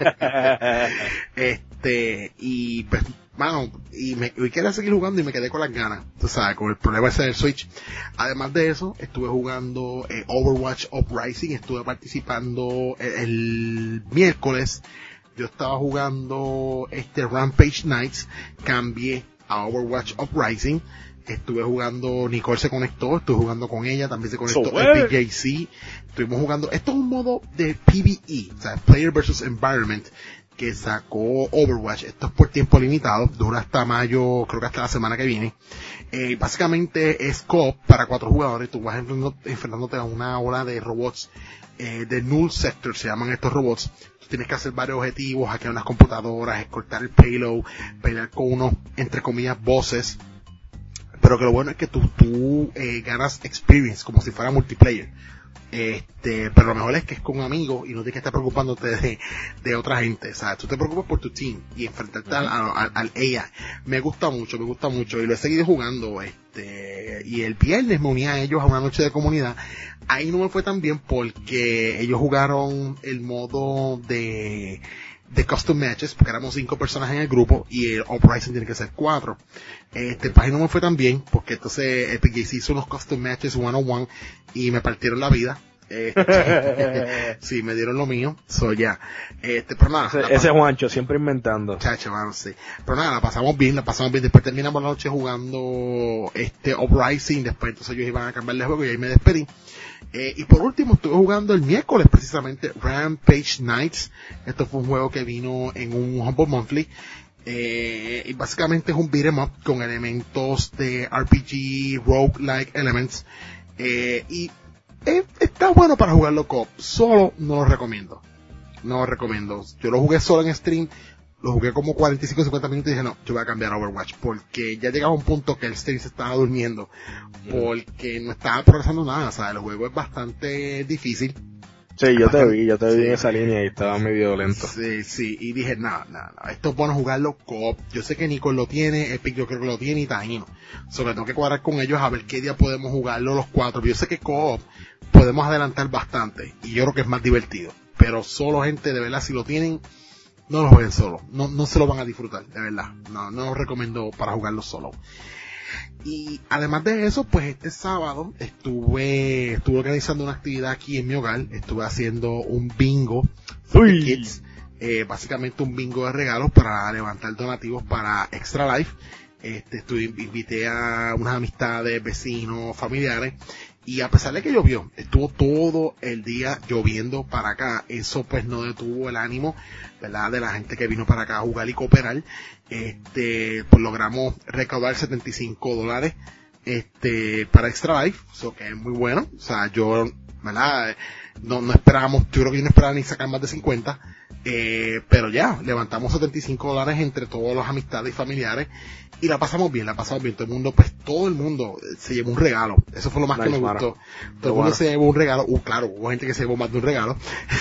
este, y pues, mano, y me y quería seguir jugando y me quedé con las ganas, tú sabes, con el problema ese del Switch. Además de eso, estuve jugando eh, Overwatch Uprising, estuve participando el, el miércoles, yo estaba jugando este Rampage Nights, cambié a Overwatch Uprising. Estuve jugando, Nicole se conectó, estuve jugando con ella, también se conectó So, el P J C, estuvimos jugando, esto es un modo de P V E, o sea, Player versus Environment, que sacó Overwatch, esto es por tiempo limitado, dura hasta mayo, creo que hasta la semana que viene. Eh, básicamente es co-op para cuatro jugadores, tú vas enfrentándote, enfrentándote a una ola de robots, eh, de Null Sector se llaman estos robots. Tú tienes que hacer varios objetivos, hackear unas computadoras, escoltar el payload, pelear con unos, entre comillas, bosses. Pero que lo bueno es que tú, tú eh, ganas experience como si fuera multiplayer. Este, pero lo mejor es que es con amigos y no tienes que estar preocupándote de, de otra gente. O sea, tú te preocupas por tu team y enfrentarte al, al, al A I. Me gusta mucho, me gusta mucho y lo he seguido jugando. Este, y el viernes me uní a ellos a una noche de comunidad. Ahí no me fue tan bien porque ellos jugaron el modo de de custom matches, porque éramos cinco personas en el grupo y el Uprising tiene que ser cuatro. Este, página no me fue tan bien, porque entonces el P J C hizo unos custom matches one on one y me partieron la vida. Este, sí, me dieron lo mío, so ya. Este, pero nada. Ese, ese Juancho, siempre inventando. Chacho, mano, sí. Pero nada, la pasamos bien, la pasamos bien. Después terminamos la noche jugando este Uprising, después entonces ellos iban a cambiar de juego y ahí me despedí. Eh, y por último estuve jugando el miércoles precisamente Rampage Nights. Esto fue un juego que vino en un Humble Monthly. Eh, y básicamente es un beat 'em up con elementos de R P G, roguelike elements. Eh, y eh, está bueno para jugarlo co-op. Solo no lo recomiendo. No lo recomiendo. Yo lo jugué solo en stream. Lo jugué como cuarenta y cinco a cincuenta minutos y dije, no, yo voy a cambiar a Overwatch, porque ya llegaba un punto que el stream se estaba durmiendo, porque no estaba progresando nada, o sea, el juego es bastante difícil. Sí, yo te vi, yo te vi Sí. en esa línea y estaba medio lento. Sí, sí, y dije, nada, nada, nada, esto es bueno jugarlo co-op. Yo sé que Nicole lo tiene, Epic yo creo que lo tiene y Taino. Sobre todo tengo que cuadrar con ellos a ver qué día podemos jugarlo los cuatro. Yo sé que co-op podemos adelantar bastante, y yo creo que es más divertido. Pero solo gente, de verdad, si lo tienen, no lo jueguen solo, no, no se lo van a disfrutar, de verdad, no, no lo recomiendo para jugarlo solo. Y además de eso, pues este sábado estuve, estuve organizando una actividad aquí en mi hogar, estuve haciendo un bingo for the Uy. kids, eh, básicamente un bingo de regalos para levantar donativos para Extra Life. Este, estuve, invité a unas amistades, vecinos, familiares, Y a pesar de que llovió, estuvo todo el día lloviendo para acá, eso pues no detuvo el ánimo, ¿verdad?, de la gente que vino para acá a jugar y cooperar. Este, pues logramos recaudar setenta y cinco dólares, este, para Extra Life, eso que es muy bueno. O sea, yo, ¿verdad?, no, no esperábamos, yo creo que yo no esperaba ni sacar más de cincuenta, eh, pero ya, levantamos setenta y cinco dólares entre todos los amistades y familiares, y la pasamos bien, la pasamos bien, todo el mundo, pues todo el mundo se llevó un regalo, eso fue lo más nice, que me gustó, todo el mundo bueno. se llevó un regalo, uh, claro, hubo gente que se llevó más de un regalo,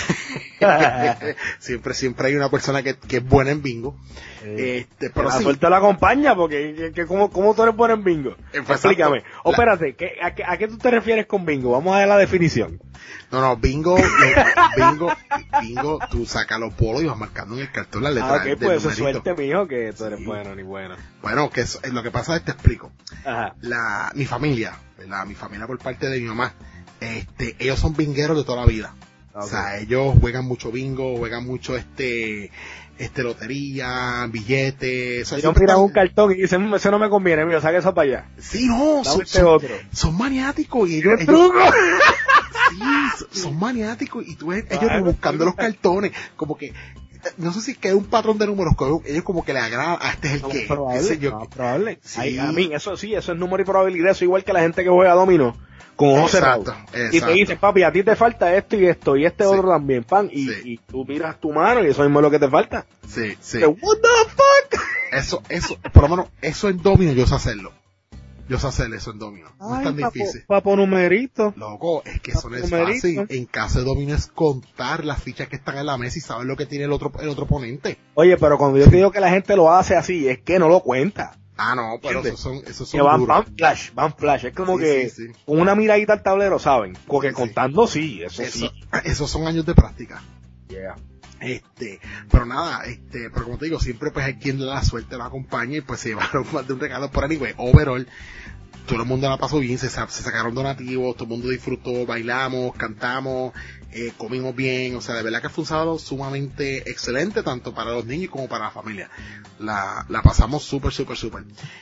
siempre, siempre hay una persona que, que es buena en bingo, eh, este, pero la sí. suerte la acompaña, porque, que, que, ¿cómo, ¿cómo tú eres buena en bingo? Explícame, o la... espérate, ¿qué, a, qué, ¿a qué tú te refieres con bingo? Vamos a ver la definición. No, no, bingo, bingo, bingo, tú sacas los polos y vas marcando en el cartón la letra. Ah, ok, del pues eso numerito. es suerte, mijo, que tú eres Sí. bueno ni bueno. Bueno, que eso, lo que pasa es, te explico. Ajá. La, mi familia, ¿verdad? Mi familia por parte de mi mamá, este, ellos son bingueros de toda la vida. Okay. O sea, ellos juegan mucho bingo, juegan mucho este, este lotería, billetes. O sea, Si no siempre miran están- un cartón y dicen, eso no me conviene, mío, saque eso para allá. Sí, no, Dame son, este son, otro. son maniáticos y ellos, ¡Qué ellos- truco! sí, son, son maniáticos y tú ves ellos Ay, buscando no, los cartones, como que, no sé si queda un patrón de números, que ellos como que le agrada, a este es el No, que, probable, ese yo, no, probable. Sí. Ay, a mí, eso sí, eso es número y probabilidad, eso igual que la gente que juega dominó con ojos Exacto, cerrados. Y exacto. te dice, papi, a ti te falta esto y esto, y este Sí. otro también, pan, y, Sí. y tú miras tu mano y eso mismo es lo que te falta. sí, sí. Que, what the fuck? Eso, eso, por lo menos, eso en domino yo sé hacerlo. Yo sé hacer eso en domino. No es Ay, tan papo, difícil. papo numerito. Loco, es que eso no es Numerito. fácil. En caso de domino es contar las fichas que están en la mesa y saber lo que tiene el otro, el otro oponente. Oye, pero cuando yo te digo que la gente lo hace así, es que no lo cuenta. Ah, no, pero ¿Entiendes? esos son, esos Que son van, duros. van flash, van flash. Es como Sí, que sí, sí. con una miradita al tablero, ¿saben? Porque Sí, sí. contando sí, eso, Eso- sí. esos son años de práctica. Yeah. Este, pero nada, este, pero como te digo, siempre pues hay quien la suerte la acompaña y pues se llevaron más de un regalo por anyway, overall, todo el mundo la pasó bien, se, sa- se sacaron donativos, todo el mundo disfrutó, bailamos, cantamos, eh, comimos bien, o sea, de verdad que fue un sábado sumamente excelente, tanto para los niños como para la familia. La, la pasamos súper, súper, súper.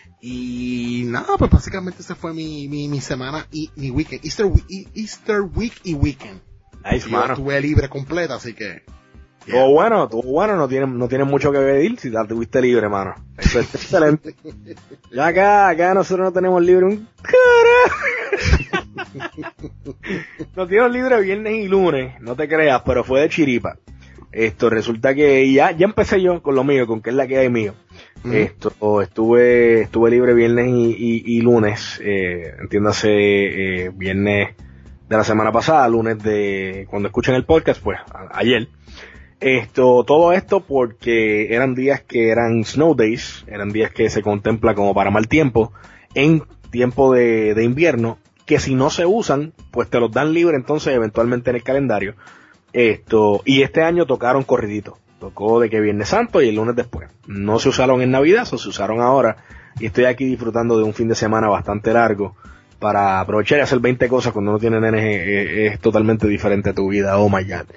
Y nada, pues básicamente ese fue mi, mi, mi semana y mi weekend, Easter, we- e- Easter week y weekend. Nice, Yo mano. estuve libre completa, así que... yeah. Todo bueno, todo bueno, no tienen, no tienen mucho que pedir si la tuviste libre, mano. Eso es excelente. Ya acá, acá nosotros no tenemos libre un cara. Nos dieron libre viernes y lunes, no te creas, pero fue de chiripa. Esto resulta que ya, ya empecé yo con lo mío, con que es la que hay mío. Ujú. Esto, estuve, estuve libre viernes y, y, y lunes, eh, entiéndase, eh, viernes de la semana pasada, lunes de, cuando escuchen el podcast, pues, a- ayer. Esto, todo esto porque eran días que eran snow days, eran días que se contempla como para mal tiempo, en tiempo de, de invierno, que si no se usan, pues te los dan libre entonces eventualmente en el calendario. Esto, y este año tocaron corridito, tocó de que Viernes Santo y el lunes después. No se usaron en Navidad, o se usaron ahora, y estoy aquí disfrutando de un fin de semana bastante largo para aprovechar y hacer veinte cosas cuando no tiene nenes, es, es- es totalmente diferente a tu vida, oh my god.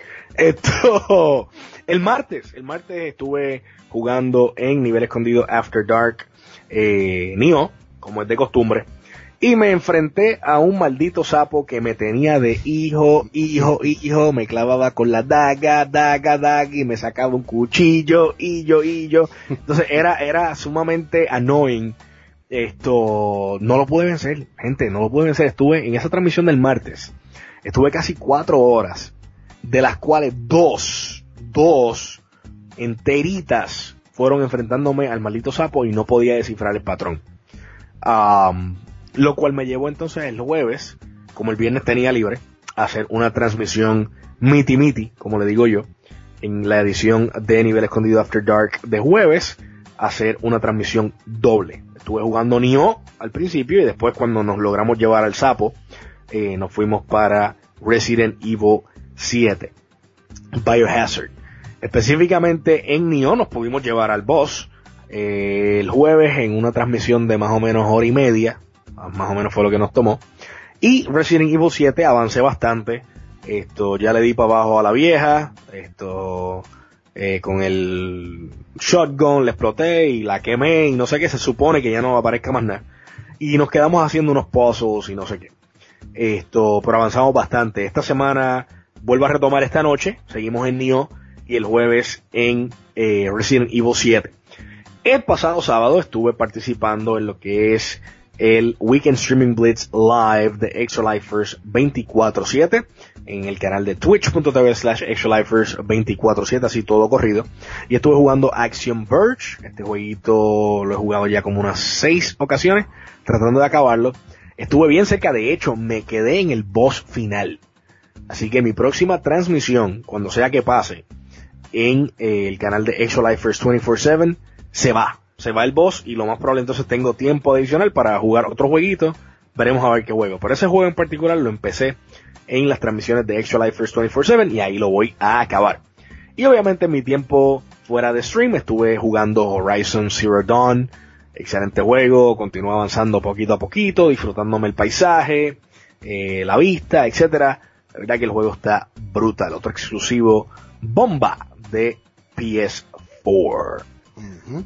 Esto, el martes, el martes estuve jugando en nivel escondido After Dark, eh, Nioh, como es de costumbre, y me enfrenté a un maldito sapo que me tenía de hijo, hijo, hijo, me clavaba con la daga, daga, daga, y me sacaba un cuchillo, y yo, y yo, entonces era, era sumamente annoying. Esto, no lo pude vencer, gente, no lo pude vencer. Estuve en esa transmisión del martes, estuve casi cuatro horas, de las cuales dos, dos enteritas fueron enfrentándome al maldito sapo y no podía descifrar el patrón. Um, lo cual me llevó entonces el jueves, como el viernes tenía libre, a hacer una transmisión miti miti, como le digo yo, en la edición de Nivel Escondido After Dark de jueves, hacer una transmisión doble. Estuve jugando Nioh al principio y después cuando nos logramos llevar al sapo, eh, nos fuimos para Resident Evil siete, Biohazard. Específicamente en Nioh nos pudimos llevar al boss eh, el jueves en una transmisión de más o menos hora y media, más o menos fue lo que nos tomó. Y Resident Evil siete avancé bastante. Esto, ya le di para abajo a la vieja, esto, eh, con el shotgun le exploté y la quemé y no sé qué, se supone que ya no aparezca más nada. Y nos quedamos haciendo unos puzzles y no sé qué. Esto, pero avanzamos bastante. Esta semana vuelvo a retomar esta noche, seguimos en Nioh y el jueves en eh, Resident Evil siete. El pasado sábado estuve participando en lo que es el Weekend Streaming Blitz Live de Extra Lifers veinticuatro siete en el canal de twitch.tv slash Extra Lifers veinticuatro siete, así todo corrido. Y estuve jugando Axiom Verge. Este jueguito lo he jugado ya como unas seis ocasiones, tratando de acabarlo. Estuve bien cerca, de hecho, me quedé en el boss final. Así que mi próxima transmisión, cuando sea que pase, en eh, el canal de Extra Lifers veinticuatro siete, se va. Se va el boss y lo más probable entonces tengo tiempo adicional para jugar otro jueguito. Veremos a ver qué juego. Pero ese juego en particular lo empecé en las transmisiones de Extra Lifers veinticuatro siete y ahí lo voy a acabar. Y obviamente en mi tiempo fuera de stream estuve jugando Horizon Zero Dawn. Excelente juego, continúo avanzando poquito a poquito, disfrutándome el paisaje, eh, la vista, etcétera. La verdad que el juego está brutal. Otro exclusivo bomba de P S cuatro. Uh-huh.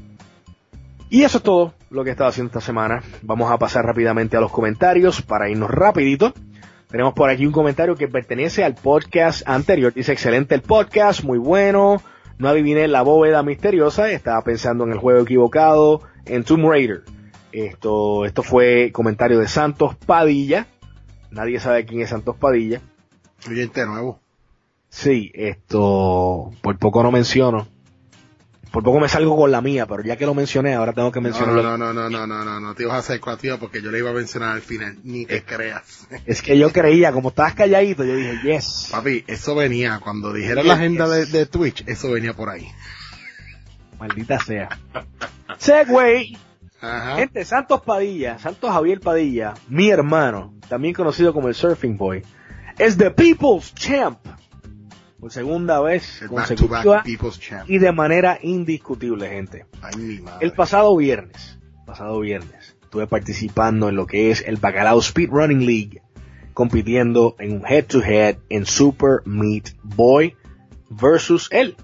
Y eso es todo lo que he estado haciendo esta semana. Vamos a pasar rápidamente a los comentarios para irnos rapidito. Tenemos por aquí un comentario que pertenece al podcast anterior. Dice, excelente el podcast, muy bueno. No adiviné la bóveda misteriosa, estaba pensando en el juego equivocado, en Tomb Raider. Esto, esto fue comentario de Santos Padilla. Nadie sabe quién es Santos Padilla. Oyente nuevo. Sí, esto, por poco no menciono. Por poco me salgo con la mía, pero ya que lo mencioné, ahora tengo que mencionarlo. No, no, no, no, no, no, no, no te ibas a hacer coactiva porque yo le iba a mencionar al final, ni te es, creas. Es que yo creía, como estabas calladito, yo dije, yes. Papi, eso venía, cuando dijeron yes, la agenda yes. de, de Twitch, eso venía por ahí. Maldita sea. Segway. Ajá. Gente, Santos Padilla, Santos Javier Padilla, mi hermano, también conocido como el Surfing Boy, es The People's Champ. Por segunda vez El consecutiva back-to-back People's Champ. y de manera indiscutible, gente. Ay, mi madre. El pasado viernes, pasado viernes, estuve participando en lo que es el Bacalao Speedrunning League, compitiendo en un head-to-head en Super Meat Boy versus él.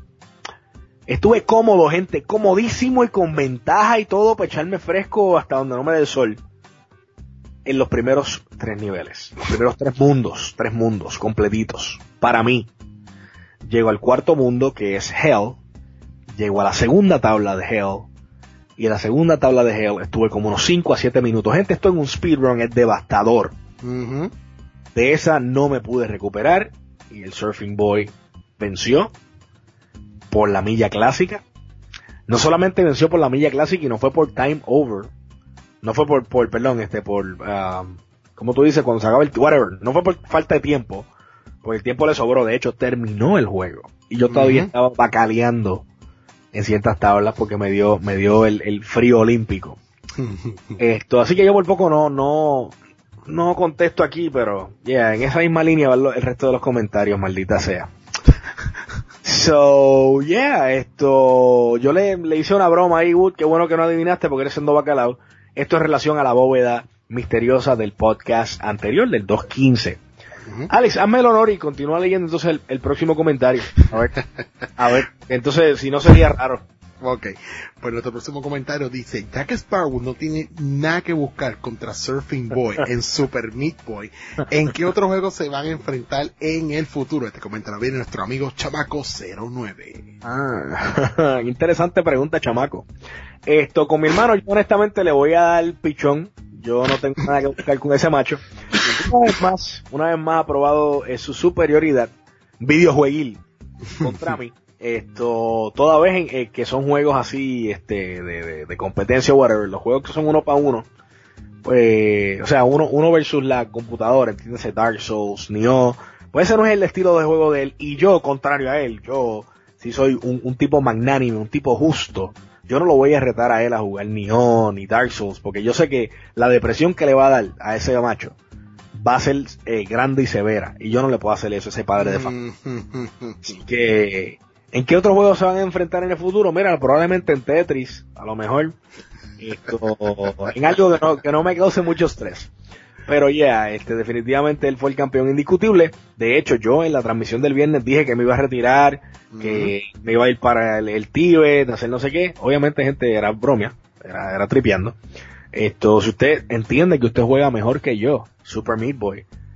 Estuve cómodo, gente, comodísimo y con ventaja y todo para echarme fresco hasta donde no me dé el sol. En los primeros tres niveles, los primeros tres mundos, tres mundos completitos, para mí. Llego al cuarto mundo, que es Hell. Llego a la segunda tabla de Hell. Y en la segunda tabla de Hell estuve como unos cinco a siete minutos. Gente, esto en un speedrun es devastador. Uh-huh. De esa no me pude recuperar. Y el Surfing Boy venció por la milla clásica. No solamente venció por la milla clásica y no fue por time over. No fue por, por perdón, este, por, um, como tú dices, cuando se acaba el, whatever. No fue por falta de tiempo. Porque el tiempo le sobró, de hecho terminó el juego. Y yo todavía uh-huh. estaba bacaleando en ciertas tablas porque me dio, me dio el, el frío olímpico. Esto, así que yo por poco no, no, no contesto aquí, pero yeah, en esa misma línea va el resto de los comentarios, maldita sea. So, yeah, esto, yo le, le hice una broma ahí, Wood, qué bueno que no adivinaste porque eres siendo bacalao. Esto en relación a la bóveda misteriosa del podcast anterior, del dos quince. Uh-huh. Alex, hazme el honor y continúa leyendo entonces el, el próximo comentario. A ver, a ver, entonces si no sería raro. Ok, pues nuestro próximo comentario dice, Jack Sparrow no tiene nada que buscar contra Surfing Boy en Super Meat Boy. ¿En qué otros juegos se van a enfrentar en el futuro? Este comentario viene nuestro amigo Chamaco cero nueve. Ah, interesante pregunta, Chamaco. Esto, con mi hermano, yo honestamente le voy a dar pichón. Yo no tengo nada que buscar con ese macho. Una vez más, una vez más ha probado eh, su superioridad videojueguil contra mí. Esto, toda vez en, eh, que son juegos así, este, de, de, de competencia o whatever, los juegos que son uno para uno, pues, o sea, uno, uno versus la computadora, entiéndase, Dark Souls, Nioh, pues ese no es el estilo de juego de él, y yo, contrario a él, yo, si soy un, un tipo magnánime, un tipo justo, yo no lo voy a retar a él a jugar Nioh, ni Dark Souls, porque yo sé que la depresión que le va a dar a ese macho va a ser eh, grande y severa, y yo no le puedo hacer eso a ese padre de familia. Así que, ¿en qué otros juegos se van a enfrentar en el futuro? Mira, probablemente en Tetris, a lo mejor. Esto, en algo que no, que no me cause mucho estrés. Pero ya, yeah, este, definitivamente él fue el campeón indiscutible. De hecho, yo en la transmisión del viernes dije que me iba a retirar, uh-huh. que me iba a ir para el, el Tíbet, hacer no sé qué. Obviamente, gente, era bromia, era, era tripeando. Esto, si usted entiende que usted juega mejor que yo, Super Meat Boy,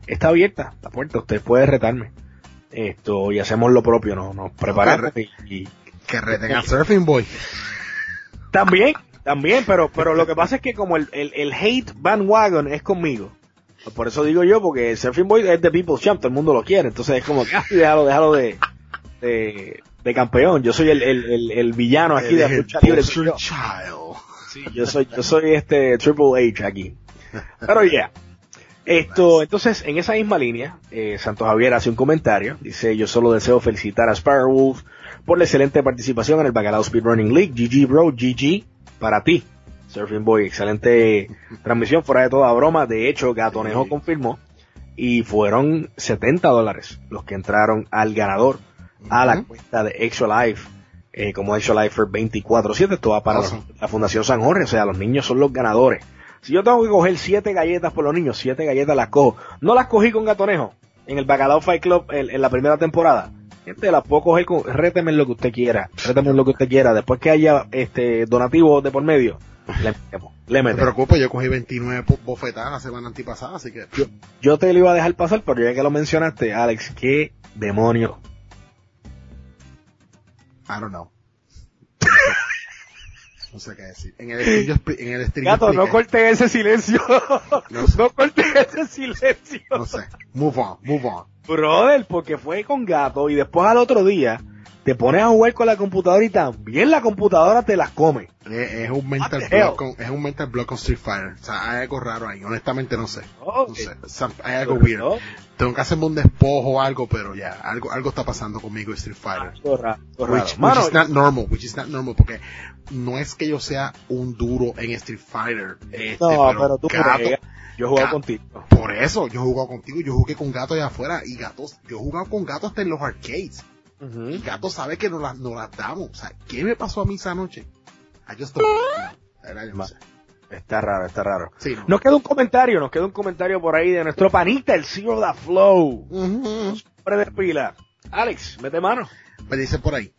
está abierta la puerta, usted puede retarme. Esto, y hacemos lo propio, ¿no? Nos preparamos y, y... Que reten al Surfing Boy. También, también, pero, pero lo que pasa es que como el, el, el hate bandwagon es conmigo, por eso digo yo, porque el Surfing Boy es de People's Champ, todo el mundo lo quiere, entonces es como que, ah, déjalo, déjalo de, de, de campeón, yo soy el, el, el, el villano aquí de lucha libre. Child. Sí, yo soy, yo soy este Triple H aquí. Pero ya, yeah. Esto, entonces, en esa misma línea, eh, Santo Javier hace un comentario, dice, yo solo deseo felicitar a Sparrowwolf por la excelente participación en el Bacalao Speedrunning League, G G bro, G G para ti, Surfing Boy, excelente transmisión, fuera de toda broma, de hecho, Gatonejo sí. confirmó, y fueron setenta dólares los que entraron al ganador, uh-huh. a la cuenta de Extra Life, eh, como Extra Life veinticuatro siete, esto va para awesome. la Fundación San Jorge, o sea, los niños son los ganadores. Si yo tengo que coger siete galletas por los niños, siete galletas las cojo. No las cogí con Gatonejo en el Bacalao Fight Club en, en la primera temporada. Gente, las puedo coger con, réteme en lo que usted quiera, réteme en lo que usted quiera. Después que haya este donativo de por medio, le metemos, le metemos. No te preocupes, yo cogí veintinueve bofetadas la semana antipasada, así que... Yo, yo te lo iba a dejar pasar, pero ya que lo mencionaste, Alex, ¿qué demonio? I don't know. No sé qué decir. En el stream, yo, en el stream Gato, no corte ese silencio. No, sé. no corte ese silencio. No sé. Move on, move on. Brother, porque fue con Gato y después al otro día te pones a jugar con la computadora y también la computadora te las come. Es, es un mental block con, es un mental block con Street Fighter. O sea, hay algo raro ahí. Honestamente no sé. Okay. No sé. Hay algo weird. No. Tengo que hacerme un despojo o algo, pero ya, algo, algo está pasando conmigo Street Fighter. Ah, raro, which, which is not normal, which is not normal, porque no es que yo sea un duro en Street Fighter. Este, no, pero, pero tú Gato, yo he jugado contigo. Por eso, yo he jugado contigo, yo jugué con Gato allá afuera, y gatos, yo he jugado con Gato hasta en los arcades. Uh-huh. Y Gato sabe que nos las no las damos. O sea, ¿qué me pasó a mí esa noche? I just don't know. No, no sé. Está raro, está raro. Sí, no. Nos queda un comentario, nos queda un comentario por ahí de nuestro panita, el Zero Da Flow. Uh-huh. Hombre de pila. Alex, mete mano. Me dice por ahí.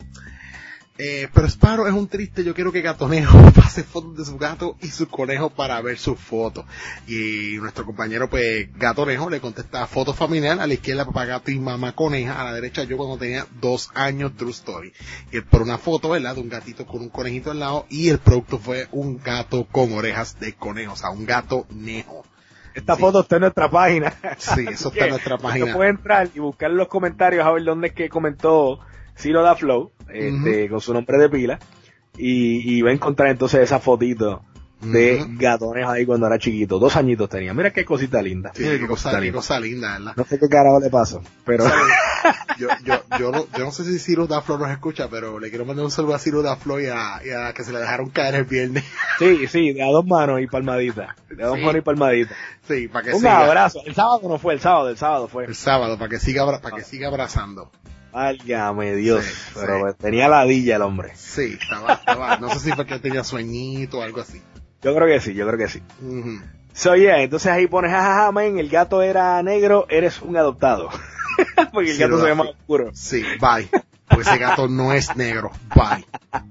Eh, pero Sparrow es un triste, yo quiero que Gatonejo pase fotos de su gato y su conejo para ver sus fotos. Y nuestro compañero, pues, Gatonejo le contesta fotos familiar, a la izquierda papá gato y mamá coneja, a la derecha yo cuando tenía dos años, true story. Y por una foto, ¿verdad?, de un gatito con un conejito al lado, y el producto fue un gato con orejas de conejo, o sea, un gato nejo. Esta sí. foto está en nuestra página. Sí, eso está en nuestra página. Usted puede entrar y buscar en los comentarios a ver dónde es que comentó Zero Da Flow, este, uh-huh. con su nombre de pila, y, y va a encontrar entonces esa fotito de uh-huh. Gatonejo ahí cuando era chiquito, dos añitos tenía, mira qué cosita linda. Sí, qué, qué cosa, cosa, linda. cosa linda, ¿verdad? No sé qué carajo le pasó, pero... yo, yo, yo, no, yo no sé si Zero Da Flow nos escucha, pero le quiero mandar un saludo a Zero Da Flow y a, y a que se le dejaron caer el viernes. Sí, sí, de a dos manos y palmadita, de a dos sí. manos y palmadita. Sí, para que un siga. Un abrazo, el sábado no fue, el sábado, el sábado fue. El sábado, para que siga, para que siga abrazando. Válgame Dios, sí, pero sí. tenía ladilla el hombre. Sí, estaba, estaba, no sé si fue que tenía sueñito o algo así. Yo creo que sí, yo creo que sí. Uh-huh. So yeah, entonces ahí pones, jajaja, man, el gato era negro, eres un adoptado. Porque el sí, gato se ve más oscuro. Sí, bye. Porque ese gato no es negro, bye.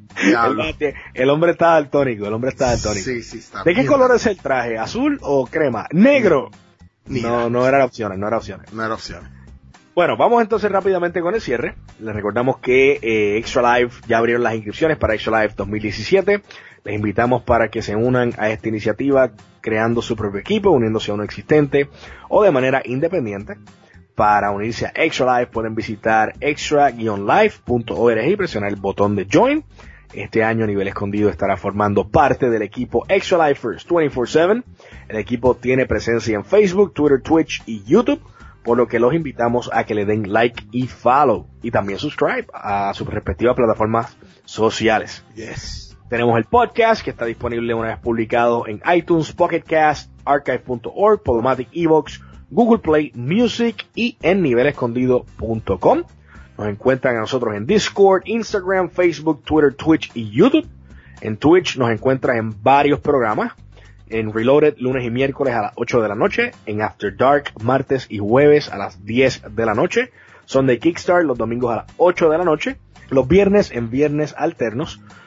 El, el hombre está daltónico, el hombre está daltónico. Sí, sí, está ¿De qué color es el traje? ¿Azul o crema? ¿Negro? Ni no, nada. no eran opciones, no eran opciones. No eran opciones. Bueno, vamos entonces rápidamente con el cierre. Les recordamos que eh, Extra Life ya abrieron las inscripciones para Extra Life dos mil diecisiete. Les invitamos para que se unan a esta iniciativa creando su propio equipo, uniéndose a uno existente o de manera independiente. Para unirse a Extra Life pueden visitar extra life punto org y presionar el botón de Join. Este año Nivel Escondido estará formando parte del equipo Extra Lifers veinticuatro siete. El equipo tiene presencia en Facebook, Twitter, Twitch y YouTube, por lo que los invitamos a que le den like y follow y también subscribe a sus respectivas plataformas sociales. Yes. Tenemos el podcast que está disponible una vez publicado en iTunes, Pocket Cast, archive punto org, Podomatic, Evox, Google Play Music y en nivel escondido punto com. Nos encuentran a nosotros en Discord, Instagram, Facebook, Twitter, Twitch y YouTube. En Twitch nos encuentran en varios programas. En Reloaded, lunes y miércoles a las ocho de la noche. En After Dark, martes y jueves a las diez de la noche. Son de Kickstart los domingos a las ocho de la noche. Los viernes en Viernes Alternos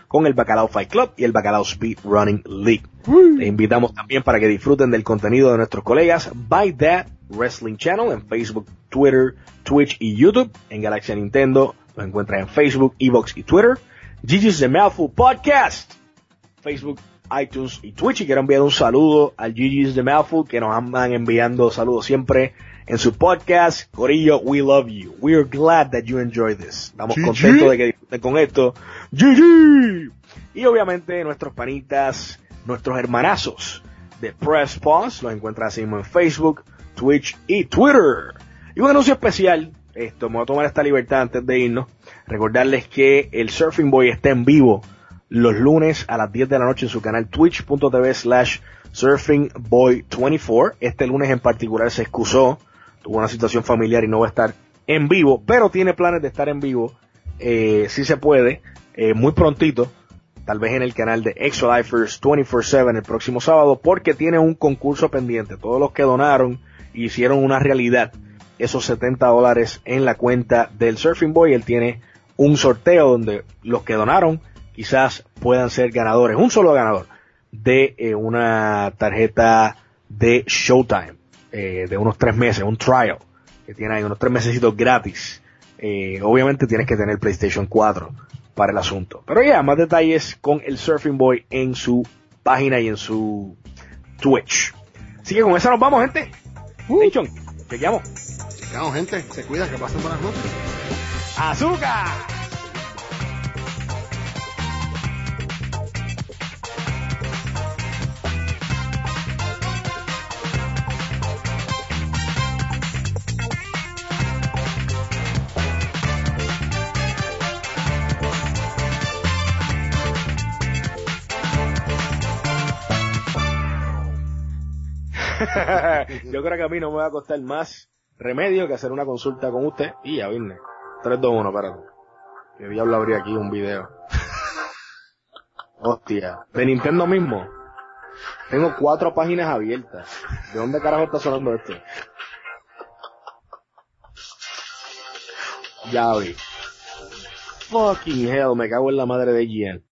con el Bacalao Fight Club y el Bacalao Speed Running League. Les invitamos también para que disfruten del contenido de nuestros colegas By That Wrestling Channel en Facebook, Twitter, Twitch y YouTube. En Galaxia Nintendo los encuentran en Facebook, Evox y Twitter. Gigi's The Mouthful Podcast, Facebook, iTunes y Twitch. Y quiero enviar un saludo al Gigi's The Mouthful, que nos andan enviando saludos siempre en su podcast. Corillo, we love you. We are glad that you enjoy this. Estamos Gigi. contentos de que disfruten con esto. Gigi. Y obviamente nuestros panitas, nuestros hermanazos de Press Pause, los encuentran así mismo en Facebook, Twitch y Twitter. Y un anuncio especial, esto, me voy a tomar esta libertad antes de irnos, recordarles que el Surfing Boy está en vivo los lunes a las diez de la noche en su canal twitch.tv slash surfingboy24. Este lunes en particular se excusó, tuvo una situación familiar y no va a estar en vivo, pero tiene planes de estar en vivo, eh, si se puede, eh, muy prontito, tal vez en el canal de Extra Lifers veinticuatro siete el próximo sábado, porque tiene un concurso pendiente. Todos los que donaron hicieron una realidad esos setenta dólares en la cuenta del Surfing Boy. Él tiene un sorteo donde los que donaron quizás puedan ser ganadores, un solo ganador de eh, una tarjeta de Showtime, eh, de unos tres meses, un trial, que tiene ahí unos tres mesecitos gratis. Eh, obviamente tienes que tener PlayStation cuatro para el asunto. Pero ya, más detalles con el Surfing Boy en su página y en su Twitch. Así que con eso nos vamos, gente. Uh. Nation, chequeamos. Chao, gente, se cuida, que pasen buenas noches. ¡Azúcar! Yo creo que a mí no me va a costar más remedio que hacer una consulta con usted. Y ya vine. tres, dos, uno, espérate. ¿Qué diablo habría aquí un video? Hostia. De Nintendo mismo. Tengo cuatro páginas abiertas. ¿De dónde carajo está sonando esto? Ya vi. Fucking hell, me cago en la madre de G N.